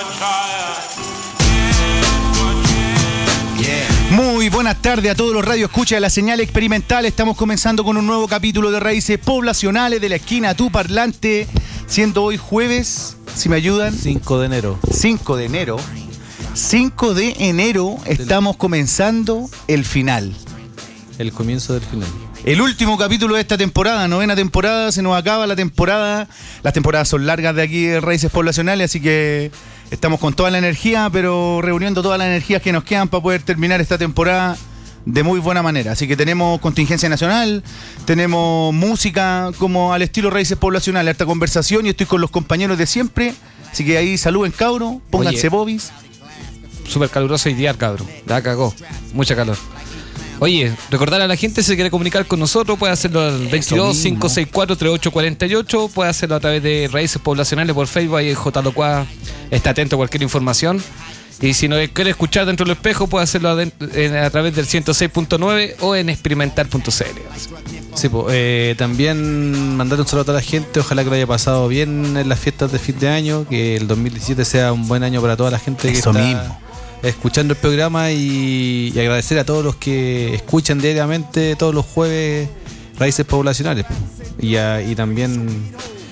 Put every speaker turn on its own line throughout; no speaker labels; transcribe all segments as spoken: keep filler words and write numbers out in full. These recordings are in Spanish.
Muy buenas tardes a todos los radioescuchas de la señal experimental. Estamos comenzando con un nuevo capítulo de Raíces Poblacionales de la esquina Tu Parlante, siendo hoy jueves, si me ayudan,
cinco de enero.
cinco de enero. cinco de enero estamos comenzando el final.
El comienzo del final.
El último capítulo de esta temporada, novena temporada, se nos acaba la temporada. Las temporadas son largas de aquí de Raíces Poblacionales, así que estamos con toda la energía, pero reuniendo todas las energías que nos quedan para poder terminar esta temporada de muy buena manera. Así que tenemos contingencia nacional, tenemos música como al estilo Raíces Poblacionales, harta conversación, y estoy con los compañeros de siempre. Así que ahí saluden, cabros, pónganse bobis.
Súper caluroso hoy día, cabrón. La cagó. Mucha calor. Oye, recordar a la gente, si se quiere comunicar con nosotros, puede hacerlo al veintidós, cinco seis cuatro, treinta y ocho cuarenta y ocho, puede hacerlo a través de Raíces Poblacionales por Facebook, ahí J. Locua está atento a cualquier información. Y si no quiere escuchar dentro del espejo, puede hacerlo adentro, eh, a través del ciento seis punto nueve o en experimental punto c l.
Sí, pues, eh, también mandar un saludo a toda la gente, ojalá que lo haya pasado bien en las fiestas de fin de año, que el dos mil diecisiete sea un buen año para toda la gente que
Eso
está
mismo.
escuchando el programa, y, y agradecer a todos los que escuchan diariamente todos los jueves Raíces Poblacionales, y, a, y también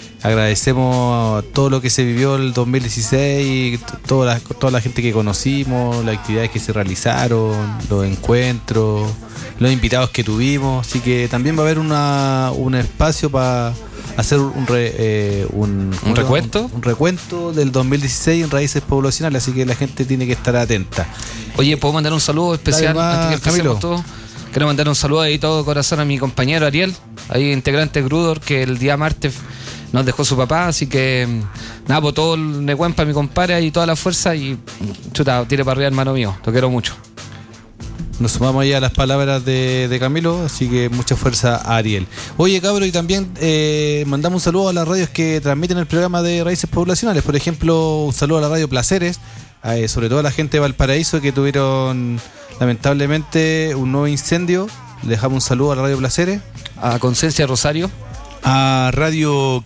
agradecemos todo lo que se vivió el dos mil dieciséis, toda la, toda la gente que conocimos, las actividades que se realizaron, los encuentros, los invitados que tuvimos. Así que también va a haber una, un espacio para hacer un, re, eh, un,
¿Un recuento?
Un, un recuento del dos mil dieciséis en Raíces Poblacionales, así que la gente tiene que estar atenta.
Oye, ¿puedo mandar un saludo especial
Dale,
antes que empecemos
Camilo.
todo? Quiero mandar un saludo ahí todo corazón a mi compañero Ariel, ahí integrante de Grudor, que el día martes nos dejó su papá, así que nada, pues todo el negüen para mi compadre y toda la fuerza, y chuta, tire para arriba, hermano mío, lo quiero mucho.
Nos sumamos ya a las palabras de, de Camilo, así que mucha fuerza a Ariel. Oye, cabro, y también eh, mandamos un saludo a las radios que transmiten el programa de Raíces Poblacionales. Por ejemplo, un saludo a la radio Placeres, eh, sobre todo a la gente de Valparaíso, que tuvieron lamentablemente un nuevo incendio. Le dejamos un saludo a la radio Placeres.
A Conciencia Rosario.
A Radio...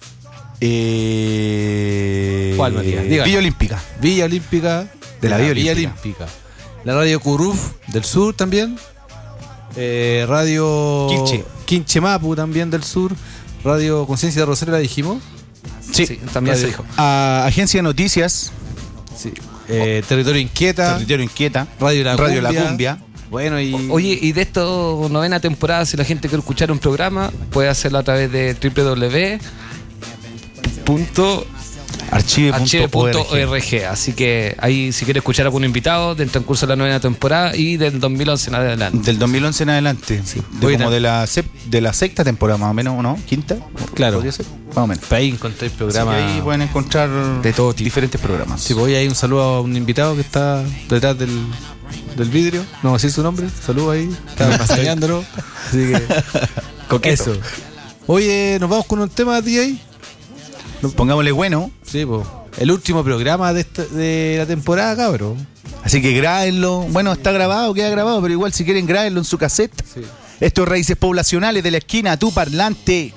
Eh...
¿Cuál, Matías? Dígalo.
Villa Olímpica.
Villa Olímpica.
De la Villa
Villa
Olímpica.
Olímpica. La radio Curuf del sur también. Eh, radio
Quilche.
Quinchemapu también del sur. Radio Conciencia de Rosario, la dijimos.
Sí,
Sí, también
Radio-
se dijo.
A Agencia de Noticias,
Sí. Eh, Territorio Inquieta.
Territorio Inquieta,
Radio La
Radio La
Cumbia.
Cumbia.
Bueno, y
Oye, y de esta novena temporada, si la gente quiere escuchar un programa, puede hacerlo a través de doble u doble u doble u punto
Archive
archive punto
punto org.
org. Así que ahí, si quiere escuchar a algún invitado del transcurso de la novena temporada y del dos mil once en adelante.
Del dos mil once en adelante. Sí. De,
Oye,
como
tam-
de la, sep- de la sexta temporada, más o menos, ¿no? ¿Quinta?
Claro.
¿Podría ser? Más o menos.
ahí encontré el programa.
Así que ahí pueden encontrar
de todo tipo.
diferentes programas.
Sí, pues, hoy hay un saludo a un invitado que está detrás del, del vidrio. No voy a decir su nombre. Saludo ahí. Estaba masajeándolo. Así que.
Coqueto.
Eso. Oye, nos vamos con un tema, D J.
Pongámosle bueno.
Sí, pues. El último programa de, esta, de la temporada, cabrón.
Así que grábenlo. Bueno, está grabado, queda grabado, pero igual si quieren grábenlo en su cassette.
Sí.
Esto es Raíces Poblacionales de la esquina Tu Parlante.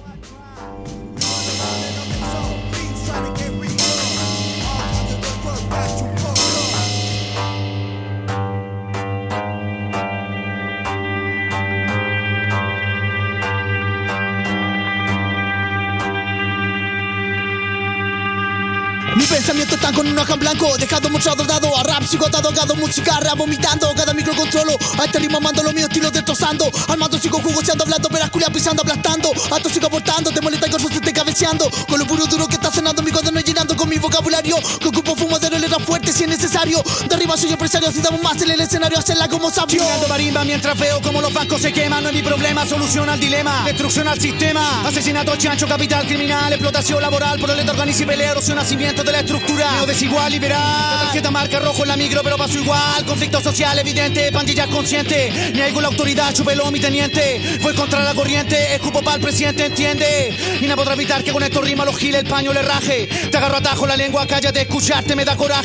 Mi pensamiento está con un ojo en blanco, dejado mucho dado a rap, sigo ahogado, música, rap vomitando, cada micro controlo, a este ritmo mando lo mío, estilo destrozando, armando sigo jugoseando, hablando, peras culias pisando, aplastando, a esto sigo aportando, te molesta y con se esté cabeceando, con lo puro duro que está cenando, mi cuaderno llenando con mi vocabulario, que ocupo fumadero, letras fuertes si es necesario, de arriba soy empresario, si damos más en el escenario, hacerla como sabio. Chingando marimba mientras veo como los bancos se queman, no es mi problema, solución al dilema, destrucción al sistema, asesinato, chancho, capital criminal, explotación laboral, proleta, organiza y pelea, erosión, nacimiento de la estructura, neo desigual, liberal, la tarjeta marca rojo en la micro, pero paso igual, conflicto social evidente, pandilla consciente, niego la autoridad, chúpelo mi teniente, voy contra la corriente, escupo pa'l presidente, entiende, y no podrá evitar que con esto rima los giles el paño le raje, te agarro atajo la lengua, cállate, escucharte me da coraje,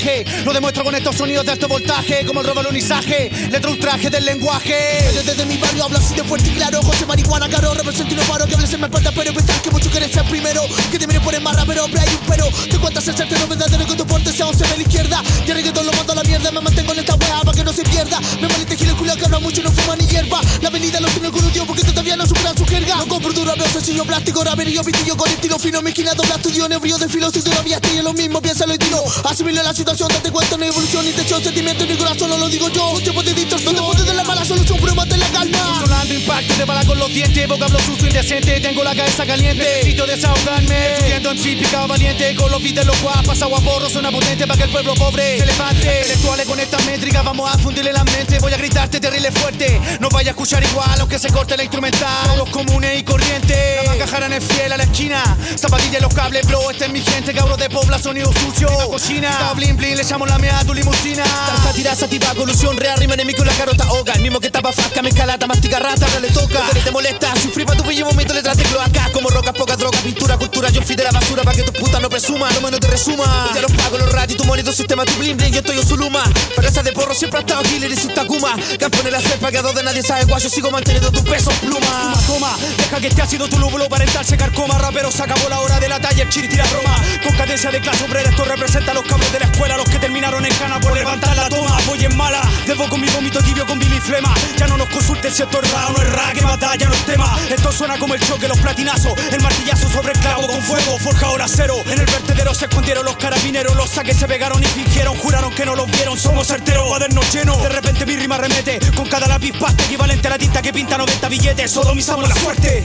Lo demuestro con estos sonidos de alto voltaje, como el rebalonizaje, letra ultraje del lenguaje. Desde, desde mi barrio hablo así de fuerte y claro, José Marihuana Caro, represento y no paro, que hables en mi espalda, pero pensar que mucho querés ser primero, que te miren por el más rapero, hombre hay un pero, te cuentas el certero verdadero, que tu porte sea once de la izquierda, y el reggaetón lo mando a la mierda, me mantengo en esta wea para que no se pierda, me maliste gil el culo que habla mucho y no fuma ni hierba, la avenida lo tiene con un tío porque todavía no superan su jerga, no compro duro, veo sencillo, plástico, raperillo, pitillo con estilo fino, mi esquina dobla estudio, nebrio de filo, si todavía estoy en lo mismo, piénsalo y tiro, asimile la situación, date cuenta, no hay evolución, intención, sentimiento en mi corazón, no lo digo yo, un tiempo de distorsión, no te de la mala solución, pero mantén la calma. Controlando impacto, te bala con los dientes, vocablo sucio, indecente, tengo la cabeza caliente, necesito desahogarme, estudiando en sí, picado valiente, con los beats de los guapas, pasado a porro, suena potente para que el pueblo pobre se levante, intelectuales con estas métricas, vamos a fundirle la mente, voy a gritarte terrible fuerte, no vaya a escuchar igual, aunque se corte la instrumental, los comunes y corrientes, la manga jarana es fiel a la esquina, zapatillas los cables, bro, esta es mi gente, cabros de Pobla, sonido sucio, la cocina, está blin blin, le echamos la mea a tu limusina, sátira, sativa, colusión, real, rima enemigo, la carota hoga, el mismo que tapa fasca, me escalata, mastica rata, no le toca, no te molesta, sufrir pa' tu pillo, vomito, letras de cloaca, como rocas, poca droga, pintura, cultura, yo fui de la basura, pa' que tus putas no presuman, no no te resuma, ya los pago los ratis, tu monito, sistema, tu blin blin, yo estoy en Zuluma, para esa de porro siempre ha estado killer y su Takuma, campeón en la cepa, que a dos de nadie sabe guay, yo sigo manteniendo tu peso pluma, toma, deja que este ha sido tu lóbulo parental, se carcoma, rapero, se acabó la hora de la talla, el chiri tira broma, con cadencia de clase obrera, esto representa a los cabros de la escuela, los que terminaron en cana por levantar la toma, voy en mala, debo con mi vómito tibio con Billy Flema, ya no nos consulten si esto es ra o no es ra, que mata, ya no es tema, esto suena como el choque, los platinazos, el martillazo sobre el clavo con fuego, forjado el acero, en el vertedero se escondieron los carabineros, los saques se pegaron y fingieron, juraron que no los vieron, somos certeros, cuadernos llenos, de repente mi rima remete, con cada lápiz pasta equivalente a la tinta que pinta noventa billetes, sodomizamos la suerte.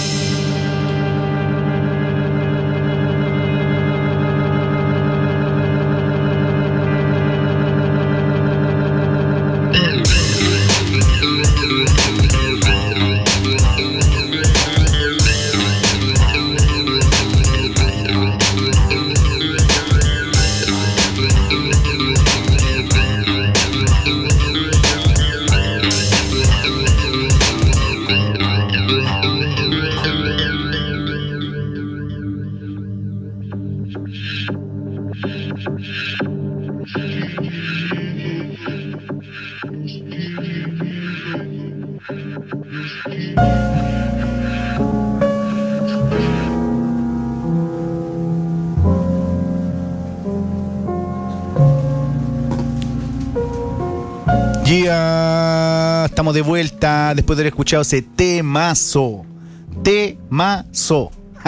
Yeah, estamos de vuelta después de haber escuchado ese temazo. Temazo.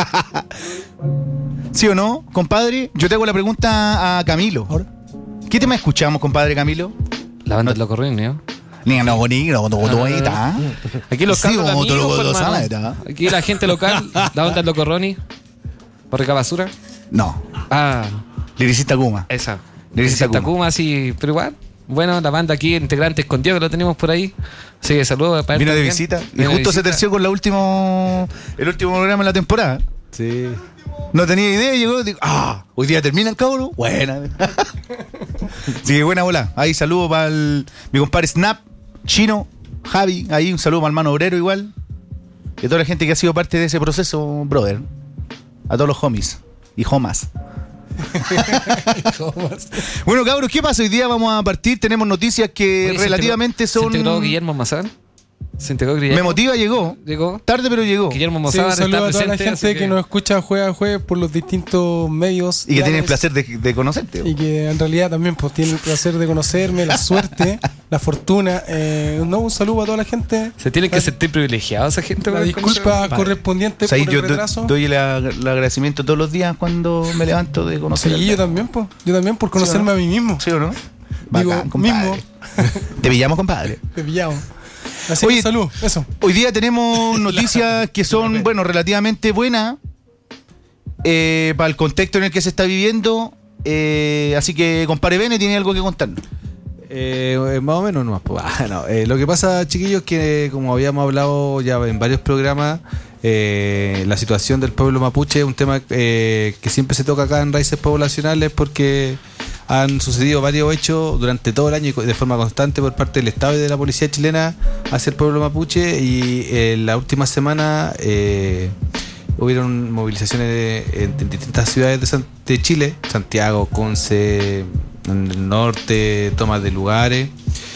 ¿Sí o no, compadre? Yo te hago la pregunta a Camilo. ¿Ahora? ¿Qué tema escuchamos, compadre Camilo?
La banda del Loco Rineo.
Aquí
los sí, amigos, aquí la gente local, la banda del Loco Ronnie. ¿Borrica Basura?
No.
Ah.
Liricista Kuma.
Esa. Liricista Kuma. Kuma, sí, pero igual. Bueno, la banda aquí, integrante escondido, que lo tenemos por ahí. Así que saludos.
Vino de visita. Y justo visita. Se terció con la último, el último programa de la temporada.
Sí.
No tenía idea y llegó y digo, ah, hoy día terminan, cabrón. Buena. Sí, buena bola. Ahí saludo para mi compadre Snap, Chino, Javi. Ahí un saludo para el hermano obrero igual. Y a toda la gente que ha sido parte de ese proceso, brother. A todos los homies y homas. Bueno, cabros, ¿qué pasa? Hoy día vamos a partir. Tenemos noticias que Oye, relativamente
se
son.
¿Se integró Guillermo Mazán? ¿Se integró Guillermo?
Me motiva, llegó.
Llegó.
Tarde, pero llegó.
Guillermo Mazán.
Sí, un saludo a toda la gente que... que nos escucha jueves a jueves por los distintos medios.
Y que tiene el placer de, de conocerte.
Y que en realidad también pues tiene el placer de conocerme, la suerte, la fortuna. Eh, no, un saludo a toda la gente.
Se tiene que sentir privilegiado esa gente.
La disculpa correspondiente
o sea,
por
yo
el retraso.
Do, doy el, el agradecimiento todos los días cuando me levanto de conocer.
Sí, yo también, pues. Yo también por conocerme ¿Sí, no? a mí mismo.
¿Sí o no?
Digo,
Bacán, compadre.
mismo.
Te pillamos, compadre.
Te pillamos. Así
Oye,
que salud, eso.
Hoy día tenemos noticias que son, bueno, relativamente buenas eh, para el contexto en el que se está viviendo. Eh, así que, compadre Bene, ¿tiene algo que contarnos?
Eh, más o menos no, pues, ah, no. Eh, lo que pasa, chiquillos, que como habíamos hablado ya en varios programas, eh, la situación del pueblo mapuche es un tema eh, que siempre se toca acá en Raíces Poblacionales porque han sucedido varios hechos durante todo el año y de forma constante por parte del Estado y de la policía chilena hacia el pueblo mapuche, y en la última semana eh, hubieron movilizaciones en, en distintas ciudades de, San, de Chile, Santiago, Conce, en el norte, tomas de lugares.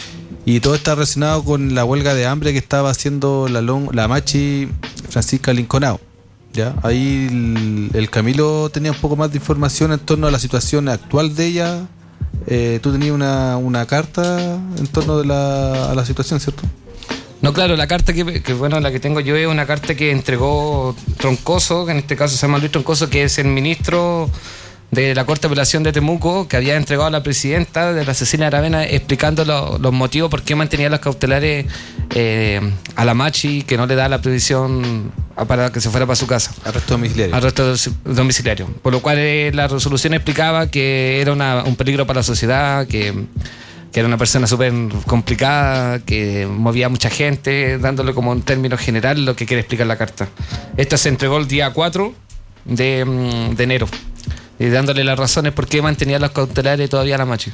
Y todo está relacionado con la huelga de hambre que estaba haciendo la, long, la machi Francisca Linconao. ¿Ya? Ahí el, el Camilo tenía un poco más de información en torno a la situación actual de ella. Eh, tú tenías una, una carta en torno de la, a la situación, ¿cierto?
No, claro, la carta que, que, bueno, la que tengo yo es una carta que entregó Troncoso, que en este caso se llama Luis Troncoso, que es el ministro de la Corte de Apelación de Temuco, que había entregado a la presidenta de la Cecilia Aravena explicando lo, los motivos por qué mantenía los cautelares eh, a la Machi, que no le da la previsión para que se fuera para su casa.
Arresto domiciliario.
Arresto domiciliario. Por lo cual eh, la resolución explicaba que era una, un peligro para la sociedad, que, que era una persona súper complicada, que movía a mucha gente, dándole como en términos generales lo que quiere explicar la carta. Esta se entregó el día cuatro de, de enero. Y dándole las razones por qué mantenía los cautelares todavía la Machi.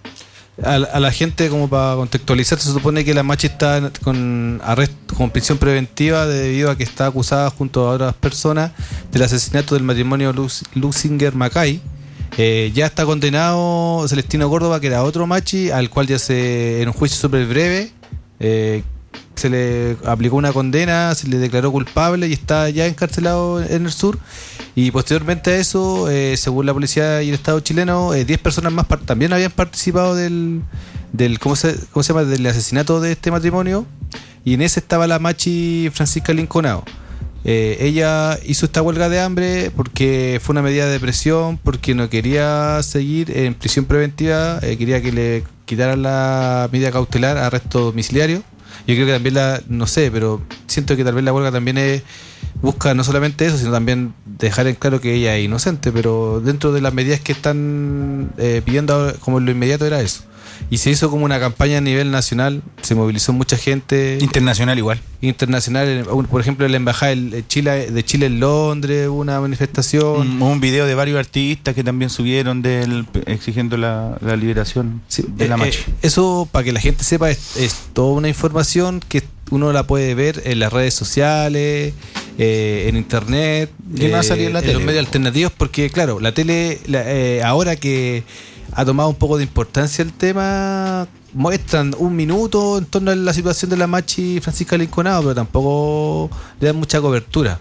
A, a la gente, como para contextualizar, se supone que la Machi está con arresto, con prisión preventiva debido a que está acusada junto a otras personas del asesinato del matrimonio Lusinger Macay. Eh, ya está condenado Celestino Córdoba, que era otro Machi, al cual ya se, en un juicio súper breve, eh, se le aplicó una condena, se le declaró culpable y está ya encarcelado en el sur. Y posteriormente a eso, eh, según la policía y el Estado chileno, diez eh, personas más par- también habían participado del, del ¿cómo se, cómo se llama? Del asesinato de este matrimonio. Y en ese estaba la Machi Francisca Linconao. Eh, ella hizo esta huelga de hambre porque fue una medida de presión, porque no quería seguir en prisión preventiva, eh, quería que le quitaran la medida cautelar, arresto domiciliario. Yo creo que también la, no sé, pero siento que tal vez la huelga también es, busca no solamente eso, sino también dejar en claro que ella es inocente, pero dentro de las medidas que están eh, pidiendo como en lo inmediato era eso. Y se hizo como una campaña a nivel nacional, se movilizó mucha gente.
Internacional igual.
Internacional, por ejemplo, en la embajada de Chile, de Chile en Londres, hubo una manifestación.
Un, un video de varios artistas que también subieron del, exigiendo la, la liberación
sí,
de la
eh,
Machi.
Eh, eso, para que la gente sepa, es, es toda una información que uno la puede ver en las redes sociales, eh, en internet,
que no va a salir en la
en
tele,
los medios alternativos, porque claro, la tele, la, eh, ahora que ha tomado un poco de importancia el tema, muestran un minuto en torno a la situación de la Machi Francisca Linconao, pero tampoco le dan mucha cobertura.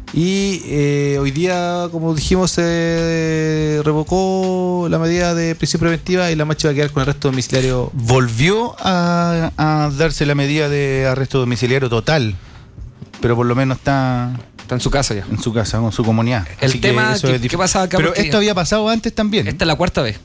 Y eh, hoy día, como dijimos, se revocó la medida de prisión preventiva y la Machi va a quedar con arresto domiciliario.
Volvió a, a darse la medida de arresto domiciliario total, pero por lo menos está...
Está en su casa ya.
En su casa, con su comunidad.
El
Así
tema,
que eso
que,
es dif-
¿qué pasaba acá?
Pero
Porque
esto había pasado antes también.
esta es la cuarta vez.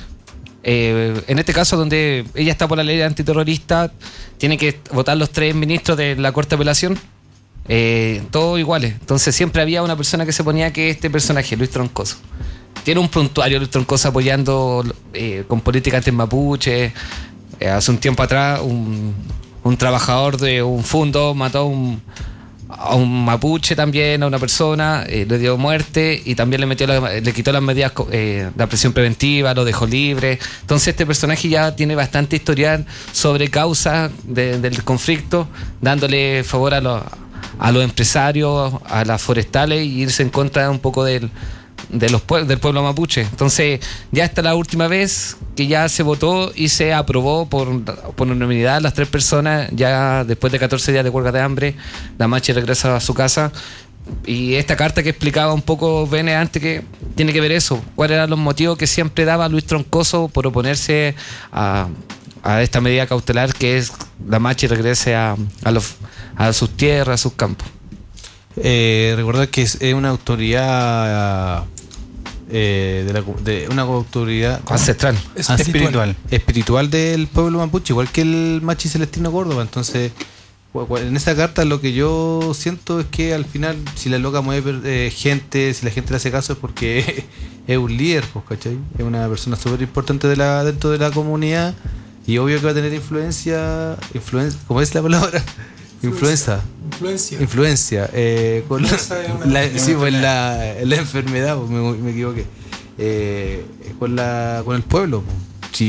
Eh, en este caso, donde ella está por la ley antiterrorista, tiene que votar los tres ministros de la Corte de Apelación, eh, todos iguales. Entonces siempre había una persona que se ponía que este personaje, Luis Troncoso. Tiene un prontuario Luis Troncoso apoyando eh, con política anti-mapuche. Eh, hace un tiempo atrás, un, un trabajador de un fondo mató a un, a un mapuche también, a una persona, eh, le dio muerte y también le metió la, le quitó las medidas, eh, la presión preventiva, lo dejó libre. Entonces este personaje ya tiene bastante historial sobre causas de, del conflicto, dándole favor a los, a los empresarios, a las forestales y irse en contra un poco del de los pue- del pueblo mapuche. Entonces ya esta la última vez que ya se votó y se aprobó por, por unanimidad las tres personas. Ya después de catorce días de huelga de hambre, la Machi regresa a su casa. Y esta carta que explicaba un poco Bene antes, que tiene que ver eso, cuáles eran los motivos que siempre daba Luis Troncoso por oponerse a, a esta medida cautelar, que es la Machi regrese a, a, los, a sus tierras, a sus campos.
Eh, recordar que es eh, una autoridad eh, de, la, de una autoridad
Ancestral.
Espiritual.
espiritual del pueblo mapuche, igual que el Machi Celestino Córdoba. Entonces, en esa carta lo que yo siento es que al final, si la loca mueve eh, gente, si la gente le hace caso, es porque es un líder, pues, ¿cachai? Es una persona súper importante de la, dentro de la comunidad y obvio que va a tener influencia, influencia, ¿cómo es la palabra? Influenza.
Influencia.
Influencia. Eh, con
Influenza es una-
la, sí, pues la, la enfermedad, pues, me, me equivoqué. Eh, con, la, con el pueblo. Pues.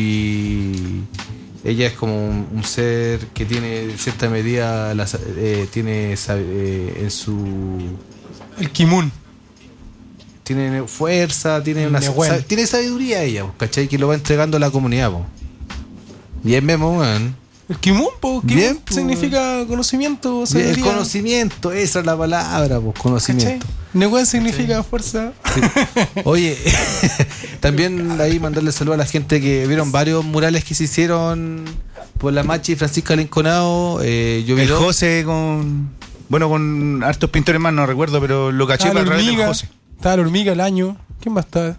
Si ella es como un, un ser que tiene cierta medida, la, eh, tiene eh, en su.
El Kimun.
tiene fuerza, tiene una
Nehuen.
sa- tiene sabiduría ella, pues, ¿cachai? Que lo va entregando a la comunidad, pues. Bien, Memo, weón.
El Kimun, po, Kimun
Bien, po.
significa conocimiento,
Bien, el
sabiduría.
conocimiento, esa es la palabra, pues, conocimiento.
Nehuen significa fuerza.
Oye, también ahí mandarle saludo a la gente que vieron varios murales que se hicieron por la Machi y Francisca Linconao. Eh, yo vi
El
dos.
José con. Bueno, con hartos pintores más, no recuerdo, pero lo caché
Estaba
para
la
el través del
hormiga.
José.
Estaba la hormiga el año. ¿Quién más está?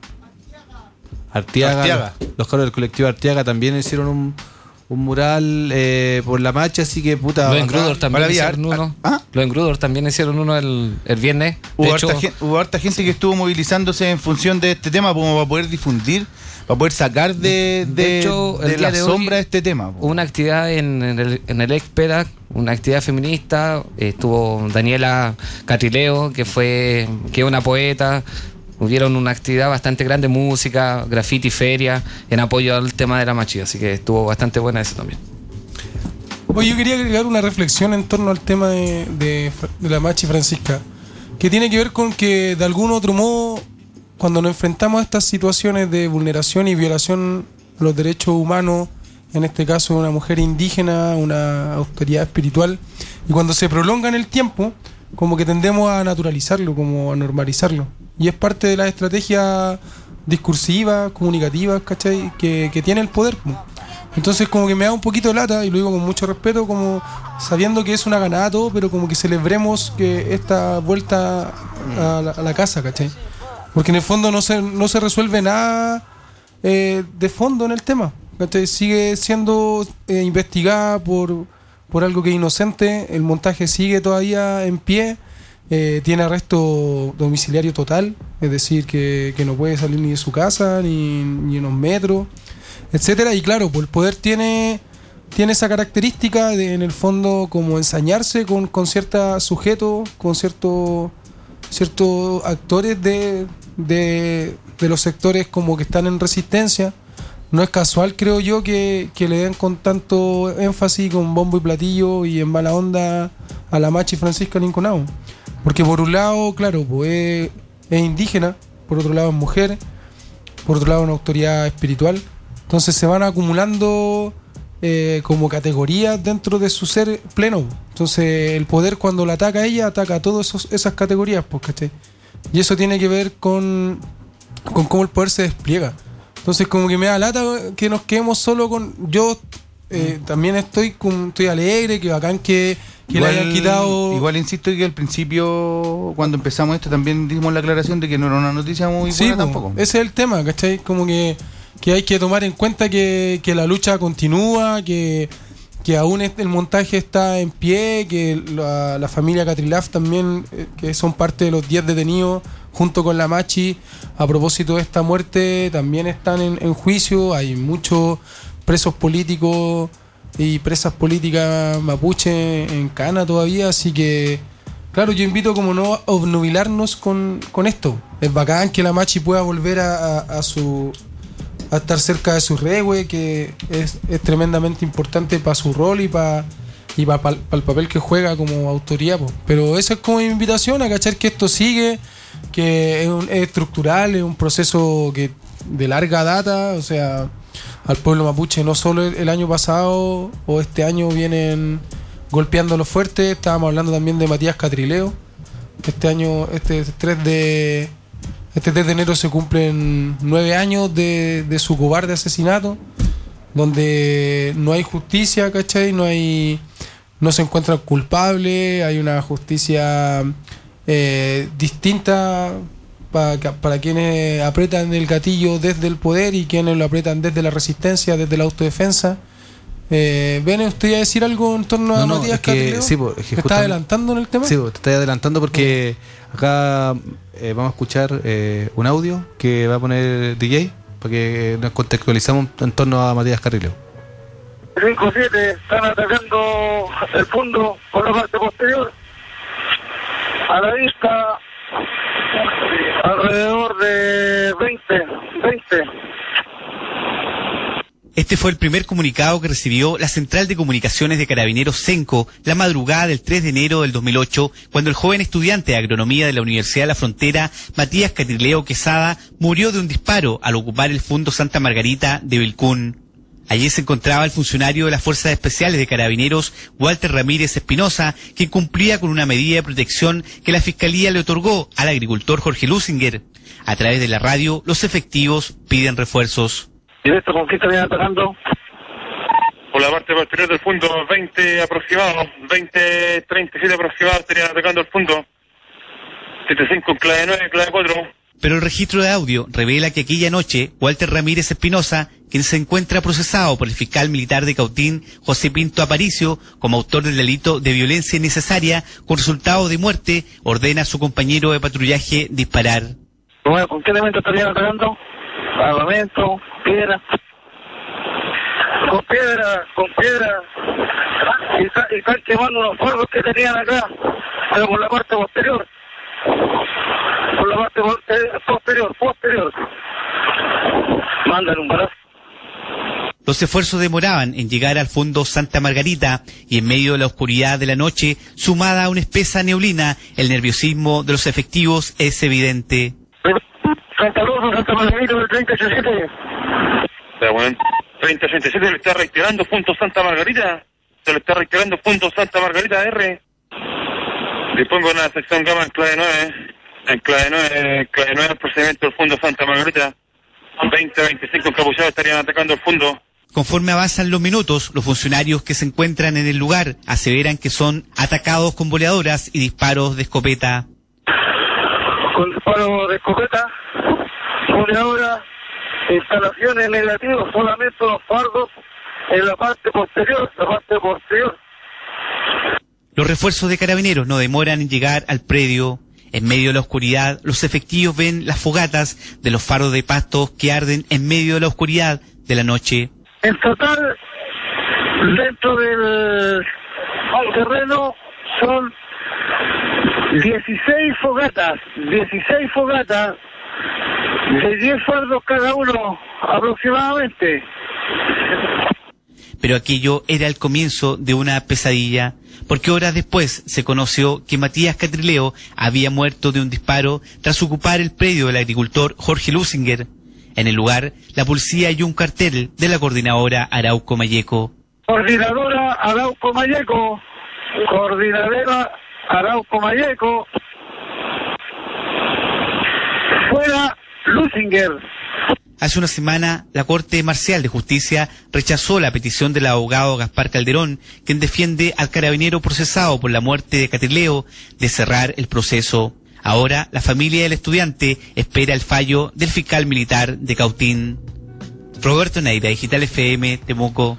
Arteaga,
Arteaga.
Los, los cabros del colectivo Arteaga también hicieron un, un mural eh, por la Machi, así que puta.
Los
bacán.
Engrudor también
Maravilla.
hicieron uno.
¿Ah?
Los Engrudor también hicieron uno el, el viernes. De
Hubo,
hecho,
harta gen- hubo harta gente que estuvo movilizándose en función de este tema como para poder difundir, para poder sacar de, de,
De hecho, el
de
día
la
de hoy
sombra este tema. po.
hubo una actividad en, en el, en el Expera, una actividad feminista. eh, Estuvo Daniela Catrileo, que fue que es una poeta. Hubieron una actividad bastante grande, música, graffiti, feria, en apoyo al tema de la Machi, así que estuvo bastante buena eso también.
Oye, yo quería agregar una reflexión en torno al tema de, de, de la Machi Francisca, que tiene que ver con que de algún otro modo, cuando nos enfrentamos a estas situaciones de vulneración y violación a los derechos humanos, en este caso una mujer indígena, una autoridad espiritual, y cuando se prolonga en el tiempo, como que tendemos a naturalizarlo, como a normalizarlo. Y es parte de la estrategia discursiva, comunicativa, ¿cachai? Que, que tiene el poder. Entonces como que me da un poquito de lata, y lo digo con mucho respeto, como sabiendo que es una ganada todo, pero como que celebremos que esta vuelta a la, a la casa, ¿cachai? Porque en el fondo no se, no se resuelve nada eh, de fondo en el tema, ¿cachai? Sigue siendo eh, investigada por, por algo que es inocente, el montaje sigue todavía en pie. Eh, tiene arresto domiciliario total, es decir, que, que no puede salir ni de su casa, ni, ni en los metros, etcétera. Y claro, pues el poder tiene, tiene esa característica de, en el fondo, como ensañarse con, con ciertos sujetos, con ciertos ciertos actores de, de, de los sectores como que están en resistencia. No es casual, creo yo, que, que le den con tanto énfasis, con bombo y platillo y en mala onda a la Machi Francisca Linconao. Porque por un lado, claro, pues es, es indígena, por otro lado es mujer, por otro lado es una autoridad espiritual. Entonces se van acumulando eh, como categorías dentro de su ser pleno. Entonces el poder, cuando la ataca a ella, ataca a todas esas categorías, pues, ¿cachai? Y eso tiene que ver con, con cómo el poder se despliega. Entonces como que me da lata que nos quedemos solo con... Yo eh, también estoy, con, estoy alegre, que bacán que... que le hayan quitado.
Igual insisto que al principio, cuando empezamos esto, también dimos la aclaración de que no era una noticia muy
Sí,
buena
po,
tampoco.
ese es el tema, ¿cachai? Como que, que hay que tomar en cuenta que, que la lucha continúa, que, que aún el montaje está en pie, que la, la familia Catrilaf también, eh, que son parte de los diez detenidos, junto con la Machi, a propósito de esta muerte, también están en, en juicio. Hay muchos presos políticos y presas políticas mapuche en cana todavía, así que claro, yo invito como no a obnubilarnos con, con esto. Es bacán que la Machi pueda volver a, a, a su a estar cerca de su regue, que es, es tremendamente importante para su rol y para y para pa, pa el papel que juega como autoridad, po. Pero esa es como mi invitación a cachar que esto sigue, que es, un, es estructural, es un proceso que de larga data, o sea, al pueblo mapuche no solo el año pasado o este año vienen golpeándolo fuerte. Estábamos hablando también de Matías Catrileo. Este año, este tres de este tres de enero se cumplen nueve años de, de su cobarde asesinato, donde no hay justicia, ¿cachai? No hay, no se encuentran culpables, hay una justicia eh, distinta para, para quienes apretan el gatillo desde el poder y quienes lo apretan desde la resistencia, desde la autodefensa. Eh, ¿Viene usted a decir algo en torno a
No, no,
Matías
es que,
Catrileo?
sí, pues, es que
¿Me está
justamente-
adelantando en el tema?
Sí, pues, te estoy adelantando porque acá eh, vamos a escuchar eh, un audio que va a poner D J para que nos contextualizamos en torno a Matías Catrileo.
cinco siete están atacando el fondo por la parte posterior. A la vista, alrededor de veinte, veinte.
Este fue el primer comunicado que recibió la Central de Comunicaciones de Carabineros CENCO la madrugada del tres de enero del dos mil ocho, cuando el joven estudiante de agronomía de la Universidad de la Frontera, Matías Catrileo Quesada, murió de un disparo al ocupar el Fundo Santa Margarita de Vilcún. Allí se encontraba el funcionario de las Fuerzas Especiales de Carabineros, Walter Ramírez Espinosa, quien cumplía con una medida de protección que la Fiscalía le otorgó al agricultor Jorge Lusinger. A través de la radio, los efectivos piden refuerzos.
¿Y esto con qué estarían atacando?
Por la parte posterior del fondo, veinte aproximados, veinte, treinta y siete aproximados estarían atacando el fondo. setenta y cinco, clave nueve, clave cuatro.
Pero el registro de audio revela que aquella noche, Walter Ramírez Espinosa, quien se encuentra procesado por el fiscal militar de Cautín, José Pinto Aparicio, como autor del delito de violencia innecesaria con resultado de muerte, ordena a su compañero de patrullaje disparar.
Bueno, ¿con qué elemento estarían atacando? Armamento, piedra. Con piedra, con piedra. Y, está, y están quemando los fuegos que tenían acá, pero por la parte posterior. Por la parte posterior, posterior. Mandan un balazo.
Los esfuerzos demoraban en llegar al fondo Santa Margarita y en medio de la oscuridad de la noche, sumada a una espesa neblina, el nerviosismo de los efectivos es evidente.
Santa Rosa, Santa Margarita del treinta ochenta y siete.
Está bueno. treinta ochenta y siete le está reiterando punto Santa Margarita. Se le está reiterando punto Santa Margarita R. Dispongo una sección gamma en clave nueve. En clave nueve, clave nueve el procedimiento del fondo Santa Margarita. veinte a veinticinco encapuchados estarían atacando el fondo.
Conforme avanzan los minutos, los funcionarios que se encuentran en el lugar aseveran que son atacados con boleadoras y disparos de escopeta.
Con disparos de escopeta, boleadoras, instalaciones negativas, solamente los fardos en la parte posterior, la parte posterior.
Los refuerzos de Carabineros no demoran en llegar al predio. En medio de la oscuridad, los efectivos ven las fogatas de los faros de pastos que arden en medio de la oscuridad de la noche.
En total, dentro del terreno son dieciséis fogatas, dieciséis fogatas, de diez fardos cada uno aproximadamente.
Pero aquello era el comienzo de una pesadilla, porque horas después se conoció que Matías Catrileo había muerto de un disparo tras ocupar el predio del agricultor Jorge Lusinger. En el lugar, la policía halló un cartel de la coordinadora Arauco Malleco.
Coordinadora Arauco Malleco, coordinadora Arauco Malleco, fuera Lusinger.
Hace una semana, la Corte Marcial de Justicia rechazó la petición del abogado Gaspar Calderón, quien defiende al carabinero procesado por la muerte de Catrileo, de cerrar el proceso. Ahora, la familia del estudiante espera el fallo del fiscal militar de Cautín. Roberto Neira, Digital F M, Temuco.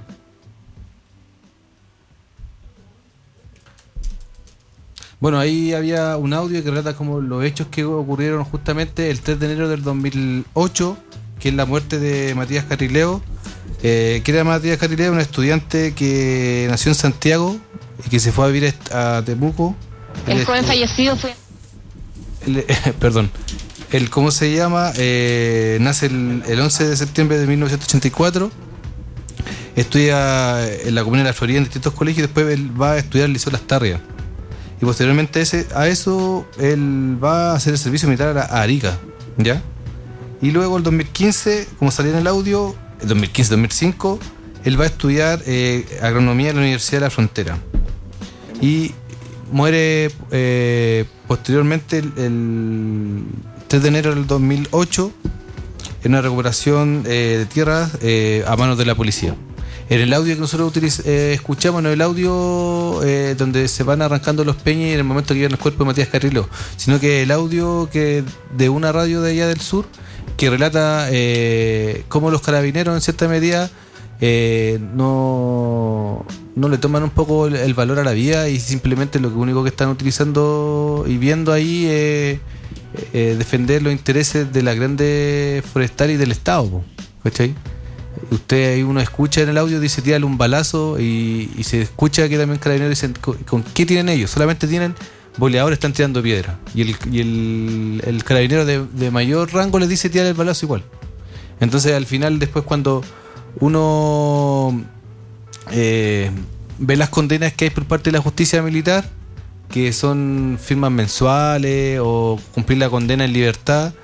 Bueno, ahí había un audio que relata como los hechos que ocurrieron justamente el tres de enero del dos mil ocho, que es la muerte de Matías Catrileo. Eh, que era Matías Catrileo, un estudiante que nació en Santiago y que se fue a vivir a Temuco.
El, el joven
estu-
fallecido fue...
El, eh, perdón. El, ¿cómo se llama? Eh, nace el, el once de septiembre de mil novecientos ochenta y cuatro. Estudia en la comuna de La Florida en distintos colegios y después él va a estudiar el Liceo Las Tarrias. Y posteriormente ese, a eso él va a hacer el servicio militar a, a Arica, ¿ya? Y luego el dos mil quince, como salía en el audio, el dos mil quince dos mil cinco, él va a estudiar eh, agronomía en la Universidad de la Frontera. Y muere eh, posteriormente el, el tres de enero del dos mil ocho en una recuperación eh, de tierras eh, a manos de la policía. En el audio que nosotros utiliz- eh, escuchamos, no el audio eh, donde se van arrancando los peñas en el momento que llegan el cuerpo de Matías Catrileo, sino que el audio que de una radio de allá del sur que relata eh, cómo los carabineros en cierta medida eh, no, no le toman un poco el, el valor a la vida y simplemente lo único que están utilizando y viendo ahí es eh, defender los intereses de la grande forestal y del Estado, ¿cachai? Usted ahí uno escucha en el audio, dice tírale un balazo y, y se escucha que también carabineros dicen ¿con, ¿con qué tienen ellos? Solamente tienen boleadores, están tirando piedra y el, y el, el carabinero de, de mayor rango les dice tirar el balazo igual. Entonces al final después cuando uno eh, ve las condenas que hay por parte de la justicia militar, que son firmas mensuales o cumplir la condena en libertad.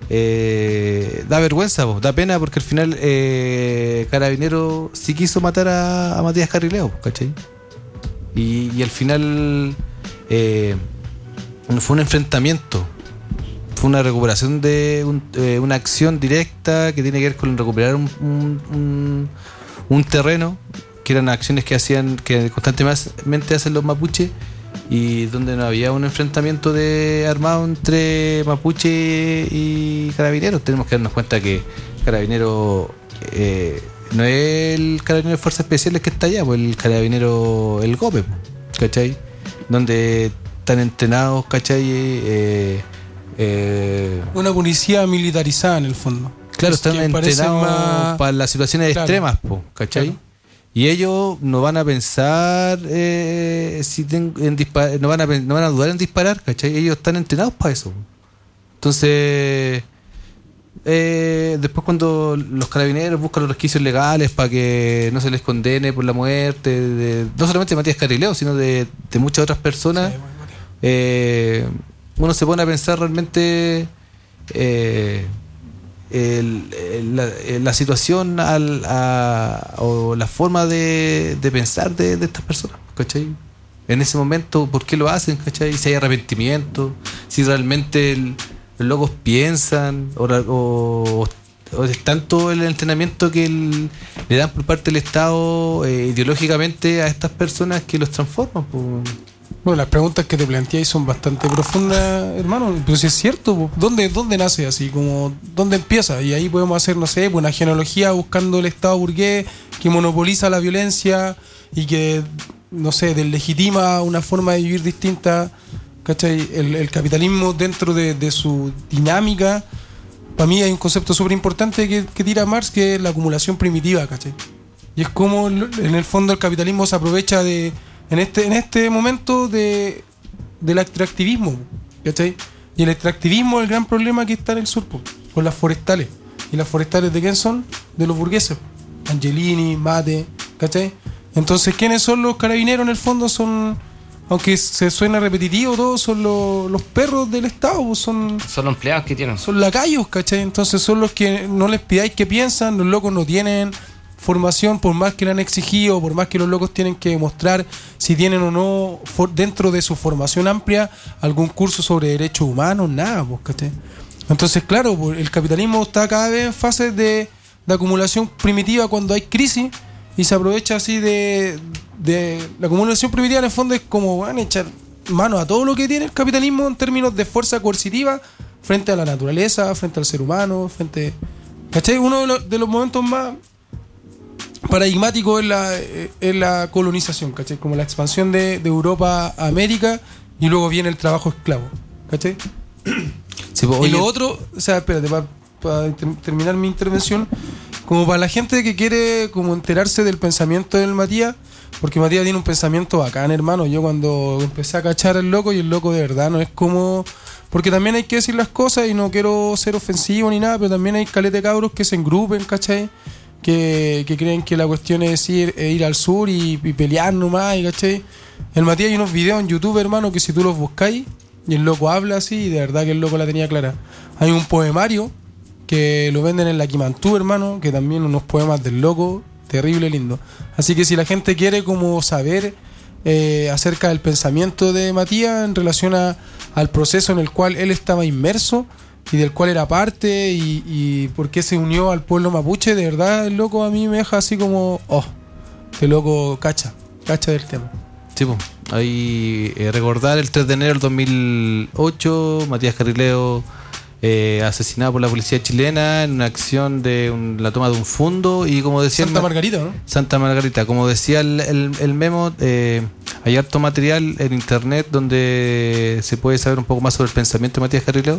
Eh, da vergüenza, po, da pena, porque al final eh, Carabinero sí quiso matar a, a Matías Carrileo, ¿cachai? Y, y al final eh, fue un enfrentamiento, fue una recuperación de un, eh, una acción directa que tiene que ver con recuperar un, un, un, un terreno, que eran acciones que hacían, que constantemente hacen los mapuches, y donde no había un enfrentamiento de armado entre mapuche y carabineros. Tenemos que darnos cuenta que carabinero eh, no es el carabinero de fuerzas especiales que está allá, pues el carabinero, el GOPE, ¿cachai? Donde están entrenados, ¿cachai? Eh, eh,
una policía militarizada en el fondo.
Claro,
es
están entrenados más... para las situaciones claro. extremas, ¿cachai? Claro. Y ellos no van a pensar eh, si ten, en dispar, no van a no van a dudar en disparar, ¿cachai? Ellos están entrenados para eso. Entonces, eh, después cuando los carabineros buscan los resquicios legales para que no se les condene por la muerte, de, no solamente de Matías Carrileo, sino de, de muchas otras personas, sí, eh, uno se pone a pensar realmente eh, El, el, la, la situación al, a, o la forma de, de pensar de, de estas personas, ¿cachai? En ese momento, ¿por qué lo hacen? ¿Cachai? Si hay arrepentimiento, si realmente el, los locos piensan, o, o, o es tanto el entrenamiento que el, le dan por parte del Estado eh, ideológicamente a estas personas que los transforman, pues.
Bueno, las preguntas que te planteáis son bastante profundas, hermano, pero si es cierto, ¿dónde, dónde nace así? Como, ¿dónde empieza? Y ahí podemos hacer, no sé, una genealogía buscando el Estado burgués que monopoliza la violencia y que, no sé, deslegitima una forma de vivir distinta, ¿cachai? El, el capitalismo dentro de, de su dinámica. Para mí hay un concepto súper importante que, que tira Marx, que es la acumulación primitiva, ¿cachai? Y es como, en el fondo, el capitalismo se aprovecha de... En este, en este momento de del extractivismo, ¿cachai? Y el extractivismo es el gran problema que está en el sur, po, con las forestales. ¿Y las forestales de quién son? De los burgueses. Angelini, Mate, ¿cachai? Entonces, ¿quiénes son los carabineros en el fondo? Son, aunque se suena repetitivo todo, son los, los perros del Estado, po, son...
Son los empleados que tienen.
Son lacayos, ¿cachai? Entonces son los que no les pidáis que piensan, los locos no tienen... formación, por más que le han exigido, por más que los locos tienen que demostrar si tienen o no for, dentro de su formación amplia algún curso sobre derechos humanos, nada, pues, ¿cachai? Entonces, claro, pues, el capitalismo está cada vez en fase de, de acumulación primitiva cuando hay crisis y se aprovecha así de, de la acumulación primitiva. En el fondo es como van a echar mano a todo lo que tiene el capitalismo en términos de fuerza coercitiva frente a la naturaleza, frente al ser humano, frente, ¿cachai? Uno de los, de los momentos más paradigmático es la, es la colonización, ¿cachai? Como la expansión de, de Europa a América y luego viene el trabajo esclavo, ¿cachai?
Sí, pues,
y
oye,
lo otro, o sea, espérate, para pa ter- terminar mi intervención, como para la gente que quiere como enterarse del pensamiento del Matías, porque Matías tiene un pensamiento bacán, hermano. Yo cuando empecé a cachar al loco, y el loco de verdad no es como... Porque también hay que decir las cosas y no quiero ser ofensivo ni nada, pero también hay caleta de cabros que se engrupen, ¿cachai? Que, que creen que la cuestión es ir, eh, ir al sur y, y pelear nomás, ¿cachai? El Matías hay unos videos en YouTube, hermano, que si tú los buscáis y el loco habla así, y de verdad que el loco la tenía clara. Hay un poemario que lo venden en la Quimantú, hermano, que también unos poemas del loco, terrible lindo. Así que si la gente quiere como saber eh, acerca del pensamiento de Matías en relación a, al proceso en el cual él estaba inmerso, y del cual era parte y, y por qué se unió al pueblo mapuche, de verdad el loco a mí me deja así como, oh, este loco cacha, cacha del tema.
Sí, pues, ahí eh, recordar el tres de enero del dos mil ocho, Matías Carrileo eh, asesinado por la policía chilena en una acción de un, la toma de un fondo, y como decía...
Santa Margarita, ¿no?
Santa Margarita, como decía el, el, el memo, eh, hay harto material en internet donde se puede saber un poco más sobre el pensamiento de Matías Carrileo.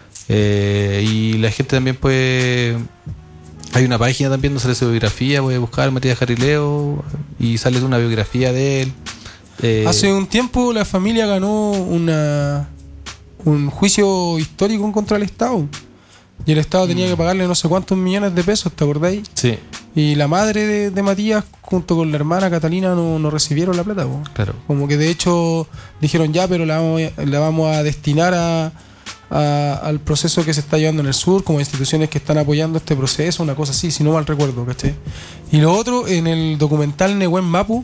Eh, y la gente también puede, hay una página también donde sale su biografía, puede buscar Matías Carrileo y sale una biografía de él. Eh,
Hace un tiempo la familia ganó una un juicio histórico contra el Estado, Y el Estado tenía que pagarle no sé cuántos millones de pesos, ¿te acordáis?
Sí.
Y la madre de, de Matías, junto con la hermana Catalina, no, no recibieron la plata, po.
Claro.
Como que de hecho dijeron ya, pero la vamos, a- la vamos a destinar a, a- al proceso que se está llevando en el sur, como instituciones que están apoyando este proceso, una cosa así, si no mal recuerdo, ¿cachai? Y lo otro, en el documental Nehuen Mapu,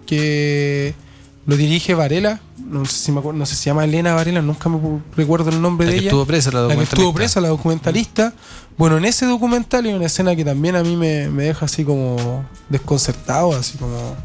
que lo dirige Varela, no sé si me acuerdo, no sé si se llama Elena Varela, nunca me pu- recuerdo el nombre
La
de
que
ella.
estuvo presa, la
La que
documentalista.
estuvo presa, la documentalista. Bueno, en ese documental hay una escena que también a mí me, me deja así como desconcertado, así como...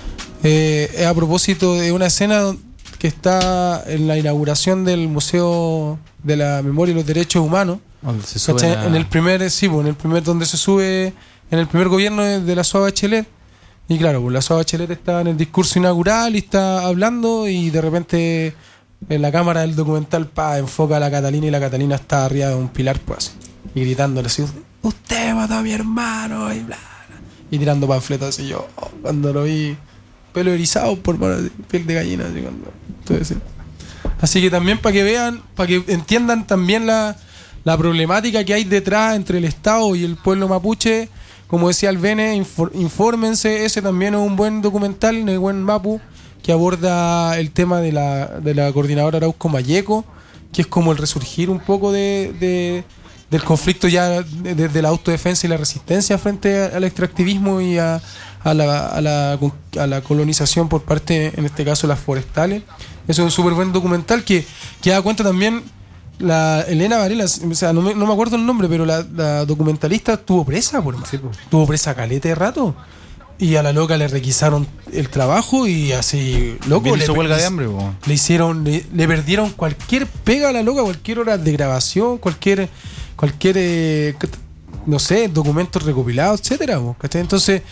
Eh, es a propósito de una escena don- que está en la inauguración del Museo de la Memoria y los Derechos Humanos.
Donde se suben
¿Cachai?
a-
En el primer, sí, pues, en el primer donde se sube, en el primer gobierno de, de la Suá Bachelet. Y claro, pues la Suá Bachelet está en el discurso inaugural y está hablando y de repente en la cámara del documental pa, enfoca a la Catalina y la Catalina está arriba de un pilar, pues así, y gritándole así, usted mató a mi hermano y bla, bla. Y tirando panfletos así. Yo, oh, cuando lo vi, pelo erizado por mano, así, piel de gallina, así cuando todo eso. Así que también para que vean, para que entiendan también la, la problemática que hay detrás entre el Estado y el pueblo mapuche. Como decía el Bene, infor- infórmense, ese también es un buen documental, Nehuen Mapu, que aborda el tema de la, de la coordinadora Arauco Mayeco, que es como el resurgir un poco de, de- del conflicto ya desde de la autodefensa y la resistencia frente al extractivismo y a, a la, a, la, a la colonización por parte, en este caso, las forestales. Eso es un súper buen documental que, que da cuenta también. La Elena Varela, o sea, no me, no me acuerdo el nombre, pero la, la documentalista estuvo presa, por más. Estuvo presa caleta de rato. Y a la loca le requisaron el trabajo y así, loco,
Bien
le,
hizo huelga
le-
de hambre, po.
le hicieron, le, le perdieron cualquier pega a la loca, cualquier hora de grabación, cualquier, cualquier, eh, no sé, documentos recopilados, etcétera, po, ¿cachai? Entonces,